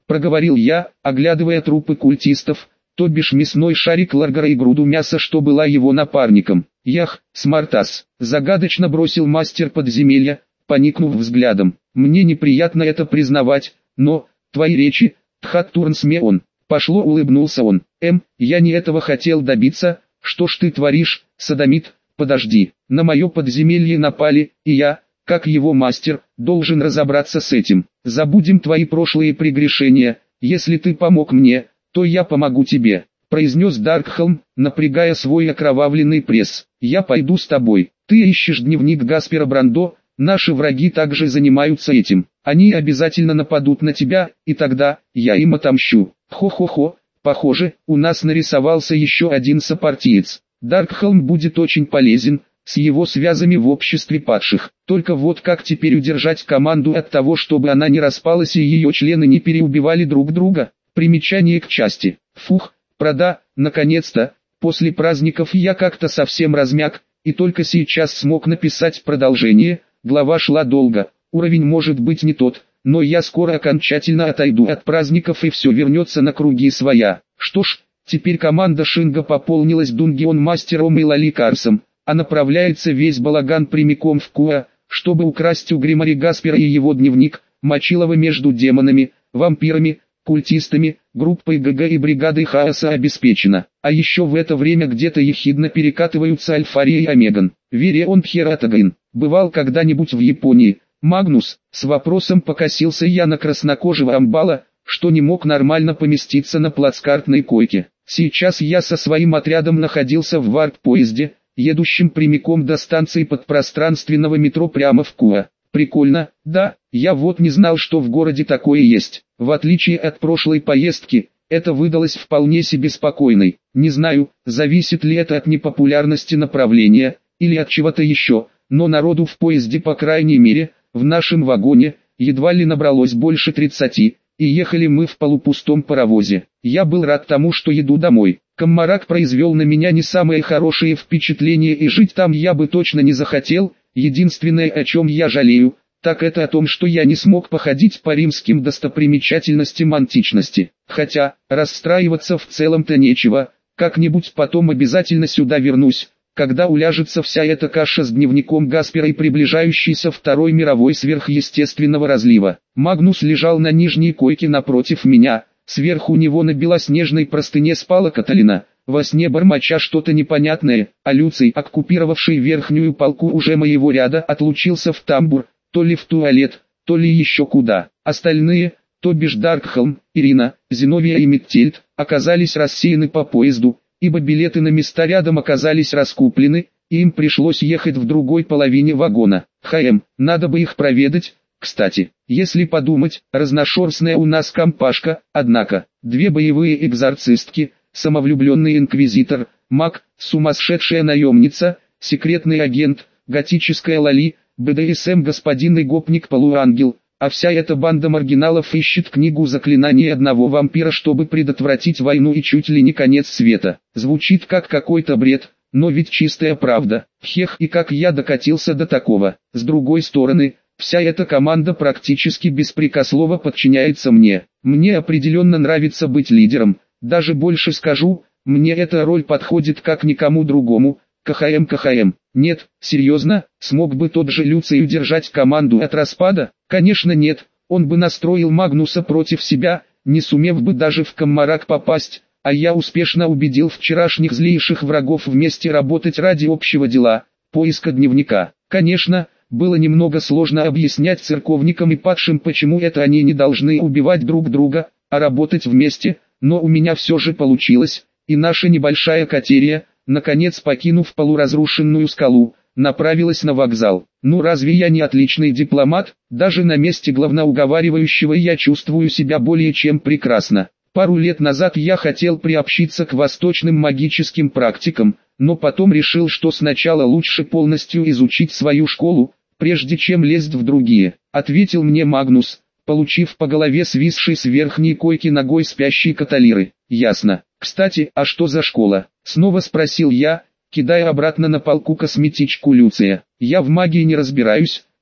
проговорил я, оглядывая трупы культистов, то бишь мясной шарик Ларгара и груду мяса, что была его напарником. Ях, Смартас, загадочно бросил мастер подземелья, поникнув взглядом. Мне неприятно это признавать, но, твои речи, Тхат-Турн-Смеон, пошло, улыбнулся он. Эм, я не этого хотел добиться, что ж ты творишь, содомит, подожди, на мое подземелье напали, и я, как его мастер, должен разобраться с этим. Забудем твои прошлые прегрешения, если ты помог мне, то я помогу тебе, произнес Даркхелм, напрягая свой окровавленный пресс. Я пойду с тобой, ты ищешь дневник Гаспера Брандо, наши враги также занимаются этим, они обязательно нападут на тебя, и тогда, я им отомщу. Хо-хо-хо, похоже, у нас нарисовался еще один сопартиец. Даркхелм будет очень полезен, с его связями в обществе падших. Только вот как теперь удержать команду от того, чтобы она не распалась и ее члены не переубивали друг друга? Примечание к части. Фух, прода, наконец-то, после праздников я как-то совсем размяк, и только сейчас смог написать продолжение. Глава шла долго, уровень может быть не тот, но я скоро окончательно отойду от праздников и все вернется на круги своя. Что ж, теперь команда Шинга пополнилась Дунгион Мастером и Лаликарсом, а направляется весь балаган прямиком в Куа, чтобы украсть у Гримари Гаспера и его дневник, Мочилова между демонами, вампирами, культистами, группой ГГ и бригадой хаоса обеспечено. А еще в это время где-то ехидно перекатываются Альфария и Омеган. Вереон Пхератагайн, бывал когда-нибудь в Японии? Магнус, с вопросом покосился я на краснокожего амбала, что не мог нормально поместиться на плацкартной койке. Сейчас я со своим отрядом находился в варп-поезде, едущем прямиком до станции подпространственного метро прямо в Куа. Прикольно, да, я вот не знал, что в городе такое есть. В отличие от прошлой поездки, это выдалось вполне себе спокойной. Не знаю, зависит ли это от непопулярности направления, или от чего-то еще, но народу в поезде по крайней мере, в нашем вагоне, едва ли набралось больше тридцати, и ехали мы в полупустом паровозе. Я был рад тому, что еду домой. Коммарак произвел на меня не самое хорошее впечатление, и жить там я бы точно не захотел. Единственное, о чем я жалею, так это о том, что я не смог походить по римским достопримечательностям античности. Хотя, расстраиваться в целом-то нечего, как-нибудь потом обязательно сюда вернусь, когда уляжется вся эта каша с дневником Гаспера и приближающейся Второй мировой сверхъестественного разлива. Магнус лежал на нижней койке напротив меня, сверху него на белоснежной простыне спала Каталина, во сне бормоча что-то непонятное, а Люций, оккупировавший верхнюю полку уже моего ряда, отлучился в тамбур, то ли в туалет, то ли еще куда. Остальные, то бишь Даркхелм, Ирина, Зиновия и Миттельд, оказались рассеяны по поезду, ибо билеты на места рядом оказались раскуплены, и им пришлось ехать в другой половине вагона. ХМ, надо бы их проведать. Кстати, если подумать, разношерстная у нас компашка, однако, две боевые экзорцистки, самовлюбленный инквизитор, маг, сумасшедшая наемница, секретный агент, готическая лали, БДСМ господин и гопник-полуангел, а вся эта банда маргиналов ищет книгу заклинаний одного вампира, чтобы предотвратить войну и чуть ли не конец света. Звучит как какой-то бред, но ведь чистая правда. Хех, и как я докатился до такого. С другой стороны, вся эта команда практически беспрекословно подчиняется мне. Мне определенно нравится быть лидером. Даже больше скажу, мне эта роль подходит как никому другому. КХМ КХМ. Нет, серьезно, смог бы тот же Люций удержать команду от распада? Конечно нет, он бы настроил Магнуса против себя, не сумев бы даже в Коммарак попасть, а я успешно убедил вчерашних злейших врагов вместе работать ради общего дела, поиска дневника. Конечно, было немного сложно объяснять церковникам и падшим, почему это они не должны убивать друг друга, а работать вместе, но у меня все же получилось, и наша небольшая катерия, наконец покинув полуразрушенную скалу, направилась на вокзал. Ну разве я не отличный дипломат? Даже на месте главноуговаривающего я чувствую себя более чем прекрасно. Пару лет назад я хотел приобщиться к восточным магическим практикам, но потом решил, что сначала лучше полностью изучить свою школу, прежде чем лезть в другие, ответил мне Магнус, получив по голове свисшей с верхней койки ногой спящей Каталиры. Ясно. Кстати, а что за школа? Снова спросил я, кидая обратно на полку косметичку Люция. Я в магии не разбираюсь,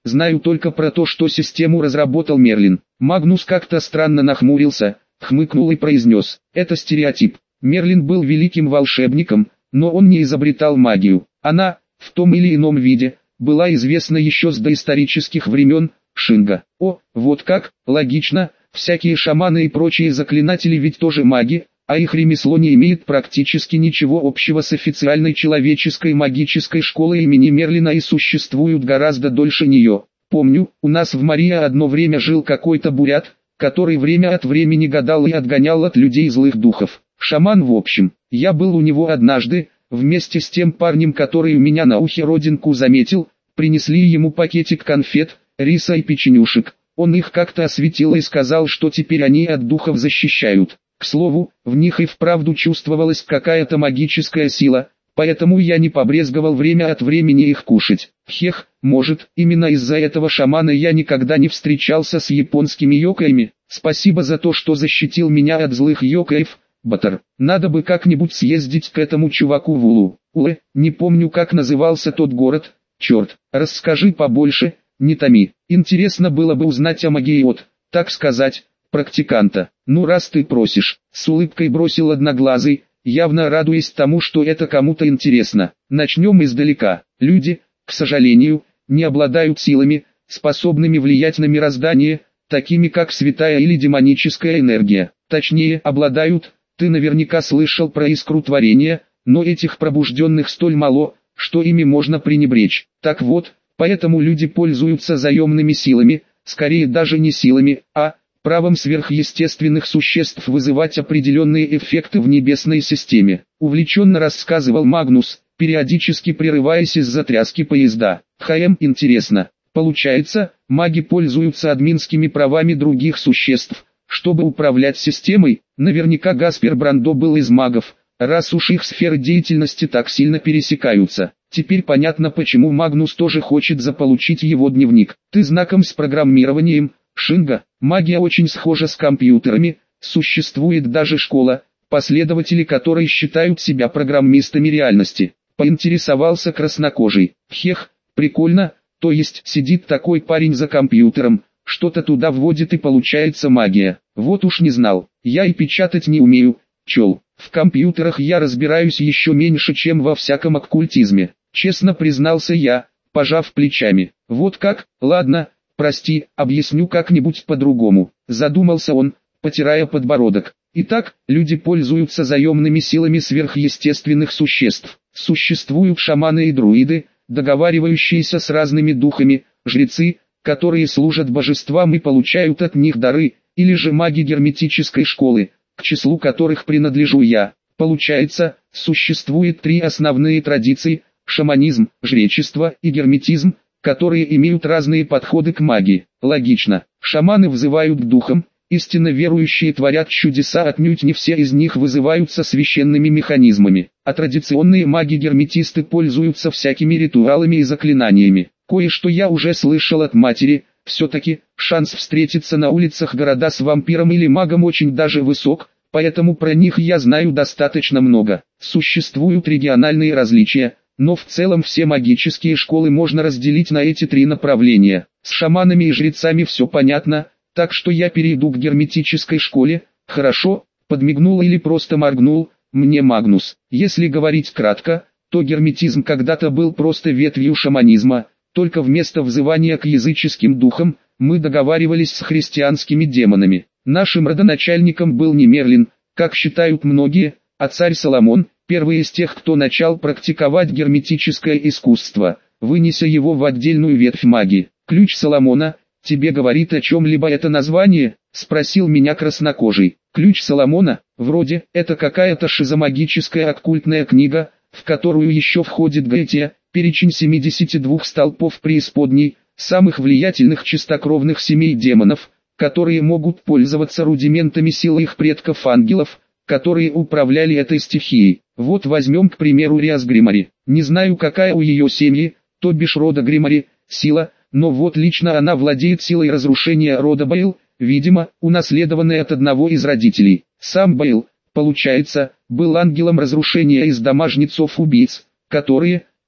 знаю только про то, что систему разработал Мерлин. Магнус как-то странно нахмурился, хмыкнул и произнес: это стереотип. Мерлин был великим волшебником, но он не изобретал магию. Она, в том или ином виде, была известна еще с доисторических времен Шинга. О, вот как, логично, всякие шаманы и прочие заклинатели ведь тоже маги, а их ремесло не имеет практически ничего общего с официальной человеческой магической школой имени Мерлина и существуют гораздо дольше нее. Помню, у нас в Мария одно время жил какой-то бурят, который время от времени гадал и отгонял от людей злых духов. Шаман в общем. Я был у него однажды, вместе с тем парнем, который у меня на ухе родинку заметил, принесли ему пакетик конфет, риса и печенюшек. Он их как-то осветил и сказал, что теперь они от духов защищают. К слову, в них и вправду чувствовалась какая-то магическая сила, поэтому я не побрезговал время от времени их кушать. Хех, может, именно из-за этого шамана я никогда не встречался с японскими йокаями. Спасибо за то, что защитил меня от злых йокаев, Батар. Надо бы как-нибудь съездить к этому чуваку в Улу. Уэ, не помню, как назывался тот город. Черт, расскажи побольше, не томи. Интересно было бы узнать о магии от, так сказать, практиканта. Ну раз ты просишь, с улыбкой бросил Одноглазый, явно радуясь тому, что это кому-то интересно. Начнем издалека. Люди, к сожалению, не обладают силами, способными влиять на мироздание, такими как святая или демоническая энергия. Точнее, обладают, ты наверняка слышал про искру творения, но этих пробужденных столь мало, что ими можно пренебречь. Так вот, поэтому люди пользуются заемными силами, скорее даже не силами, а правом сверхъестественных существ вызывать определенные эффекты в небесной системе. Увлеченно рассказывал Магнус, периодически прерываясь из-за тряски поезда. Хм, интересно. Получается, маги пользуются админскими правами других существ, чтобы управлять системой. Наверняка Гаспер Брандо был из магов, раз уж их сферы деятельности так сильно пересекаются. Теперь понятно, почему Магнус тоже хочет заполучить его дневник. Ты знаком с программированием, Шинга. Магия очень схожа с компьютерами, существует даже школа, последователи которой считают себя программистами реальности. Поинтересовался краснокожий. Хех, прикольно, то есть сидит такой парень за компьютером, что-то туда вводит и получается магия. Вот уж не знал, я и печатать не умею, чел. В компьютерах я разбираюсь еще меньше, чем во всяком оккультизме. Честно признался я, пожав плечами. Вот как, ладно, прости, объясню как-нибудь по-другому. Задумался он, потирая подбородок. Итак, люди пользуются заемными силами сверхъестественных существ. Существуют шаманы и друиды, договаривающиеся с разными духами, жрецы, которые служат божествам и получают от них дары, или же маги герметической школы, к числу которых принадлежу я. Получается, существует три основные традиции: шаманизм, жречество и герметизм, которые имеют разные подходы к магии. Логично. Шаманы взывают к духам, истинно верующие творят чудеса, отнюдь не все из них вызываются священными механизмами, а традиционные маги-герметисты пользуются всякими ритуалами и заклинаниями. Кое-что я уже слышал от матери, все-таки, шанс встретиться на улицах города с вампиром или магом очень даже высок, поэтому про них я знаю достаточно много. Существуют региональные различия, но в целом все магические школы можно разделить на эти три направления. С шаманами и жрецами все понятно, так что я перейду к герметической школе. Хорошо, подмигнул или просто моргнул мне Магнус. Если говорить кратко, то герметизм когда-то был просто ветвью шаманизма, только вместо взывания к языческим духам, мы договаривались с христианскими демонами. Нашим родоначальником был не Мерлин, как считают многие, а царь Соломон, первый из тех, кто начал практиковать герметическое искусство, вынеся его в отдельную ветвь магии. Ключ Соломона, тебе говорит о чем-либо это название? Спросил меня краснокожий. Ключ Соломона, вроде, это какая-то шизомагическая оккультная книга, в которую еще входит Гаития, перечень семидесяти двух столпов преисподней, самых влиятельных чистокровных семей демонов, которые могут пользоваться рудиментами силы их предков-ангелов, которые управляли этой стихией. Вот возьмем к примеру Риас Гримари. Не знаю, какая у ее семьи, то бишь рода Гримари, сила, но вот лично она владеет силой разрушения рода Бейл, видимо, унаследованной от одного из родителей. Сам Бейл, получается, был ангелом разрушения из домажнецов-убийц, которые,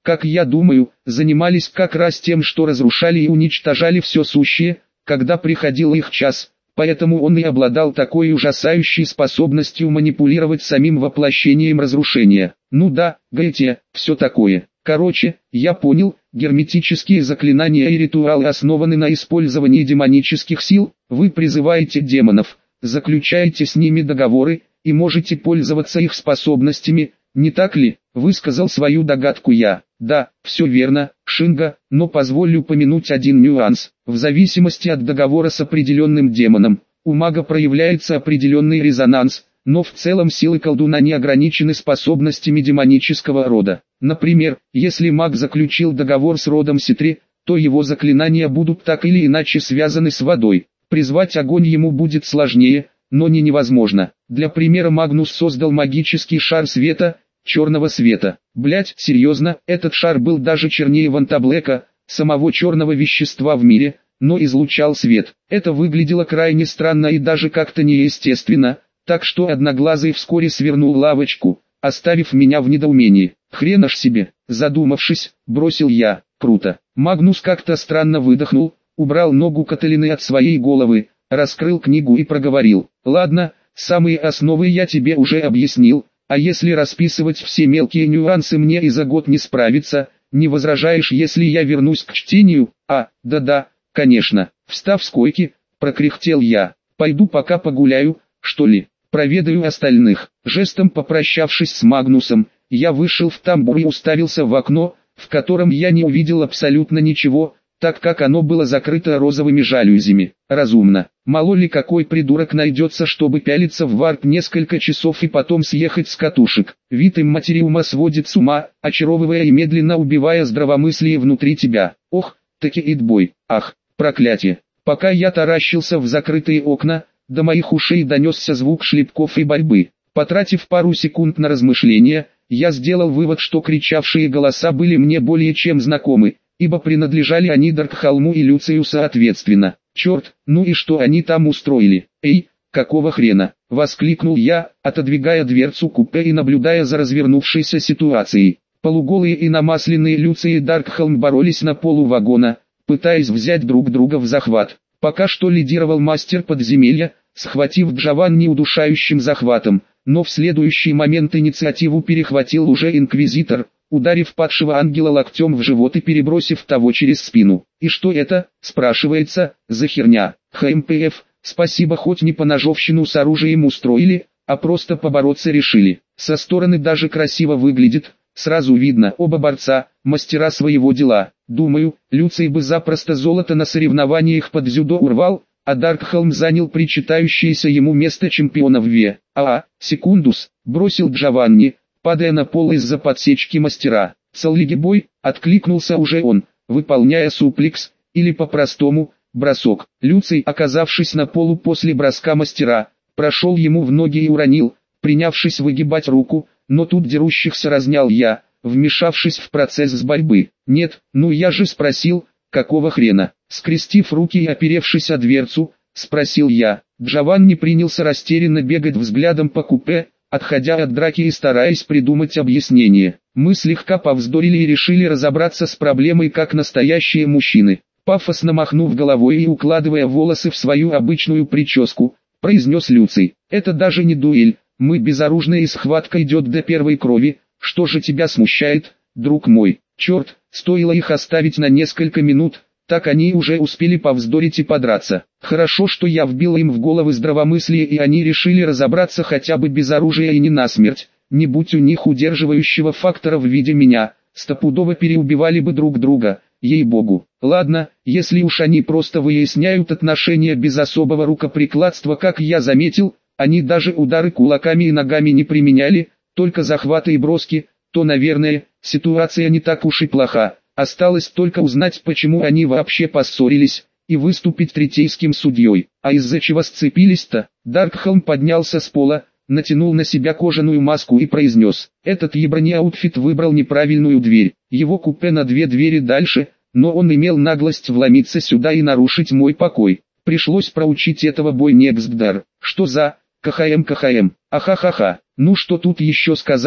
как я думаю, занимались как раз тем, что разрушали и уничтожали все сущее, когда приходил их час, поэтому он и обладал такой ужасающей способностью манипулировать самим воплощением разрушения. Ну да, Гаити, все такое. Короче, я понял, герметические заклинания и ритуалы основаны на использовании демонических сил, вы призываете демонов, заключаете с ними договоры, и можете пользоваться их способностями, не так ли? Высказал свою догадку я. Да, все верно, Шинга, но позволю упомянуть один нюанс. В зависимости от договора с определенным демоном, у мага проявляется определенный резонанс, но в целом силы колдуна не ограничены способностями демонического рода. Например, если маг заключил договор с родом Ситри, то его заклинания будут так или иначе связаны с водой. Призвать огонь ему будет сложнее, но не невозможно. Для примера Магнус создал магический шар света, черного света. Блять, серьезно, этот шар был даже чернее Вантаблека, самого черного вещества в мире, но излучал свет. Это выглядело крайне странно и даже как-то неестественно, так что Одноглазый вскоре свернул лавочку, оставив меня в недоумении. Хрена ж себе, задумавшись, бросил я. Круто. Магнус как-то странно выдохнул, убрал ногу Каталины от своей головы, раскрыл книгу и проговорил. Ладно, самые основы я тебе уже объяснил, а если расписывать все мелкие нюансы мне и за год не справиться, не возражаешь, если я вернусь к чтению? А, да-да, конечно. Встав с койки, прокряхтел я. Пойду пока погуляю, что ли, проведаю остальных. Жестом попрощавшись с Магнусом, я вышел в тамбур и уставился в окно, в котором я не увидел абсолютно ничего, так как оно было закрыто розовыми жалюзями. Разумно. Мало ли какой придурок найдется, чтобы пялиться в варп несколько часов и потом съехать с катушек. Вид имматериума сводит с ума, очаровывая и медленно убивая здравомыслие внутри тебя. Ох, таки итбой. Ах, проклятие. Пока я таращился в закрытые окна, до моих ушей донесся звук шлепков и борьбы. Потратив пару секунд на размышления, я сделал вывод, что кричавшие голоса были мне более чем знакомы, ибо принадлежали они Даркхолму и Люцию соответственно. Черт, ну и что они там устроили? Эй, какого хрена? Воскликнул я, отодвигая дверцу купе и наблюдая за развернувшейся ситуацией. Полуголые и намасленные Люция и Даркхолм боролись на полу вагона, пытаясь взять друг друга в захват. Пока что лидировал мастер подземелья, схватив Джованни удушающим захватом, но в следующий момент инициативу перехватил уже инквизитор, ударив падшего ангела локтем в живот и перебросив того через спину. И что это, спрашивается, за херня? ХМПФ, спасибо, хоть не по ножовщину с оружием устроили, а просто побороться решили. Со стороны даже красиво выглядит, сразу видно, оба борца, мастера своего дела. Думаю, Люций бы запросто золото на соревнованиях под дзюдо урвал, а Даркхолм занял причитающееся ему место чемпиона в ВЕ. А, секундус, бросил Джованни, падая на пол из-за подсечки мастера. Саллигибой, откликнулся уже он, выполняя суплекс, или по-простому, бросок. Люций, оказавшись на полу после броска мастера, прошел ему в ноги и уронил, принявшись выгибать руку, но тут дерущихся разнял я, вмешавшись в процесс с борьбы. Нет, ну я же спросил, какого хрена? Скрестив руки и оперевшись о дверцу, спросил я. Джованни принялся растерянно бегать взглядом по купе, отходя от драки и стараясь придумать объяснение. Мы слегка повздорили и решили разобраться с проблемой как настоящие мужчины. Пафосно махнув головой и укладывая волосы в свою обычную прическу, произнес Люций. Это даже не дуэль, мы безоружны и схватка идет до первой крови. Что же тебя смущает, друг мой? Черт, стоило их оставить на несколько минут, так они уже успели повздорить и подраться. Хорошо, что я вбил им в головы здравомыслие и они решили разобраться хотя бы без оружия и не насмерть. Не будь у них удерживающего фактора в виде меня, стопудово переубивали бы друг друга, ей-богу. Ладно, если уж они просто выясняют отношения без особого рукоприкладства, как я заметил, они даже удары кулаками и ногами не применяли, только захваты и броски, то, наверное, ситуация не так уж и плоха. Осталось только узнать, почему они вообще поссорились, и выступить третейским судьей. А из-за чего сцепились-то? Даркхолм поднялся с пола, натянул на себя кожаную маску и произнес. Этот ебаный аутфит выбрал неправильную дверь. Его купе на две двери дальше, но он имел наглость вломиться сюда и нарушить мой покой. Пришлось проучить этого бойнекстдар. Что за... КХМ КХМ, ахахаха, ну что тут еще сказать,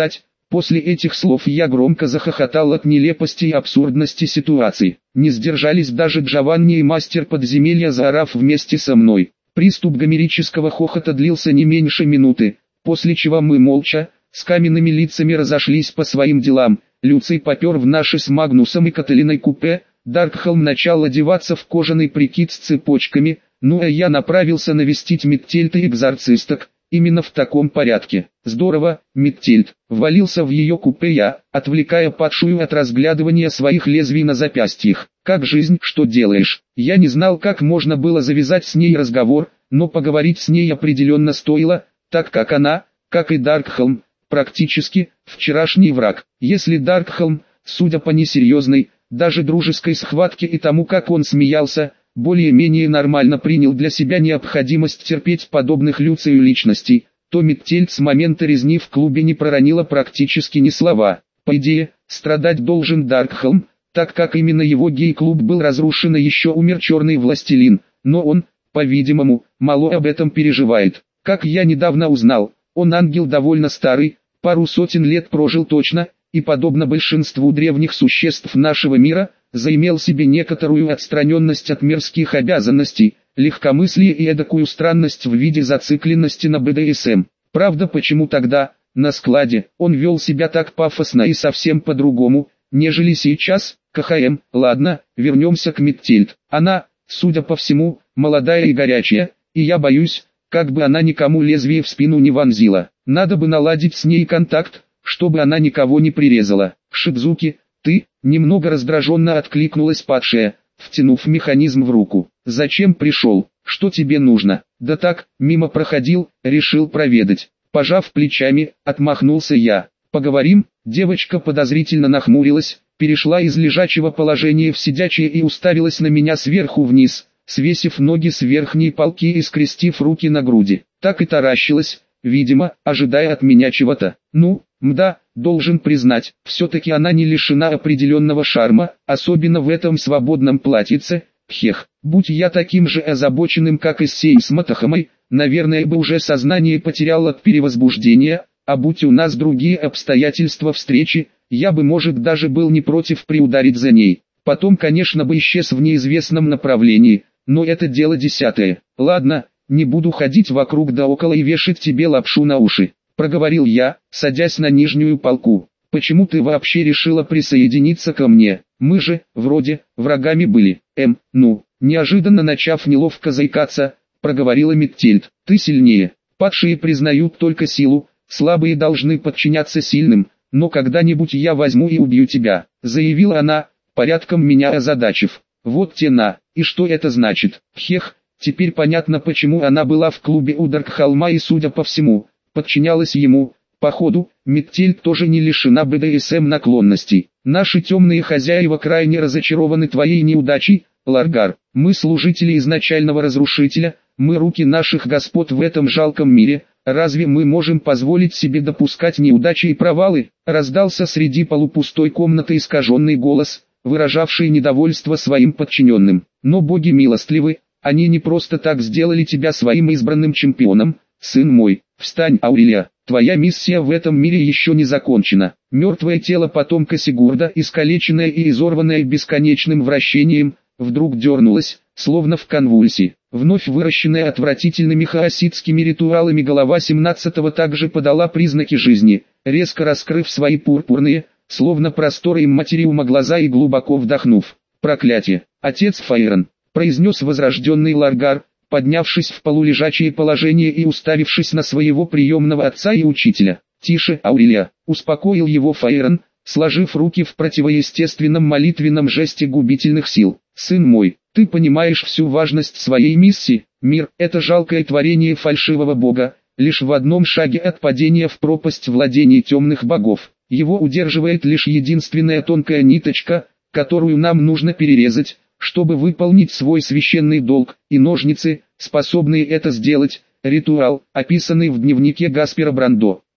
После этих слов я громко захохотал от нелепости и абсурдности ситуации. Не сдержались даже Джованни и мастер подземелья, заорав вместе со мной. Приступ гомерического хохота длился не меньше минуты, после чего мы молча, с каменными лицами разошлись по своим делам. Люций попер в наши с Магнусом и Каталиной купе, Даркхолм начал одеваться в кожаный прикид с цепочками, ну а я направился навестить Миттельта и экзорцисток. Именно в таком порядке. Здорово, Миттельт. Ввалился в ее купе я, отвлекая падшую от разглядывания своих лезвий на запястьях. Как жизнь, что делаешь? Я не знал, как можно было завязать с ней разговор, но поговорить с ней определенно стоило, так как она, как и Даркхолм, практически вчерашний враг. Если Даркхолм, судя по несерьезной, даже дружеской схватке и тому, как он смеялся, более-менее нормально принял для себя необходимость терпеть подобных Люцию личностей, то Миттельт с момента резни в клубе не проронила практически ни слова. По идее, страдать должен Даркхолм, так как именно его гей-клуб был разрушен и еще умер черный властелин, но он, по-видимому, мало об этом переживает. Как я недавно узнал, он ангел довольно старый, пару сотен лет прожил точно, и подобно большинству древних существ нашего мира, заимел себе некоторую отстраненность от мирских обязанностей, легкомыслие и эдакую странность в виде зацикленности на бэ дэ эс эм. Правда, почему тогда, на складе, он вел себя так пафосно и совсем по-другому, нежели сейчас? ка ха эм. Ладно, вернемся к Миттельт. Она, судя по всему, молодая и горячая, и я боюсь, как бы она никому лезвие в спину не вонзила. Надо бы наладить с ней контакт, чтобы она никого не прирезала. Шидзуки, ты, немного раздраженно откликнулась падшая, втянув механизм в руку. Зачем пришел? Что тебе нужно? Да так, мимо проходил, решил проведать. Пожав плечами, отмахнулся я. Поговорим? Девочка подозрительно нахмурилась, перешла из лежачего положения в сидячее и уставилась на меня сверху вниз, свесив ноги с верхней полки и скрестив руки на груди. Так и таращилась, видимо, ожидая от меня чего-то. Ну, мда, должен признать, все-таки она не лишена определенного шарма, особенно в этом свободном платьице. Хех, будь я таким же озабоченным, как и сей с Матахамой, наверное бы уже сознание потерял от перевозбуждения, а будь у нас другие обстоятельства встречи, я бы, может, даже был не против приударить за ней. Потом, конечно, бы исчез в неизвестном направлении, но это дело десятое. Ладно, не буду ходить вокруг да около и вешать тебе лапшу на уши, проговорил я, садясь на нижнюю полку. Почему ты вообще решила присоединиться ко мне? Мы же, вроде, врагами были. Эм, ну, неожиданно начав неловко заикаться, проговорила Миттельт. Ты сильнее. Падшие признают только силу, слабые должны подчиняться сильным, но когда-нибудь я возьму и убью тебя, заявила она, порядком меня озадачив. Вот тена, и что это значит? Хех, теперь понятно, почему она была в клубе у Даркхолма и, судя по всему, подчинялась ему. Походу, Миттельт тоже не лишена бэ дэ эс эм наклонностей. Наши темные хозяева крайне разочарованы твоей неудачей, Ларгар. Мы служители изначального разрушителя, мы руки наших господ в этом жалком мире. Разве мы можем позволить себе допускать неудачи и провалы? Раздался среди полупустой комнаты искаженный голос, выражавший недовольство своим подчиненным. Но боги милостливы, они не просто так сделали тебя своим избранным чемпионом. Сын мой, встань, Аурелия, твоя миссия в этом мире еще не закончена. Мертвое тело потомка Сигурда, искалеченное и изорванное бесконечным вращением, вдруг дернулось, словно в конвульсии. Вновь выращенная отвратительными хаоситскими ритуалами голова семнадцатого также подала признаки жизни, резко раскрыв свои пурпурные, словно просторы имматериума глаза и глубоко вдохнув. «Проклятие! Отец Фаэрон!» — произнес возрожденный Ларгар, поднявшись в полулежачее положение и уставившись на своего приемного отца и учителя. «Тише, Аурелия!» — успокоил его Фаэрон, сложив руки в противоестественном молитвенном жесте губительных сил. «Сын мой, ты понимаешь всю важность своей миссии? Мир — это жалкое творение фальшивого бога, лишь в одном шаге от падения в пропасть владений темных богов. Его удерживает лишь единственная тонкая ниточка, которую нам нужно перерезать, чтобы выполнить свой священный долг, и ножницы, способные это сделать, ритуал, описанный в дневнике Гаспера Брандо.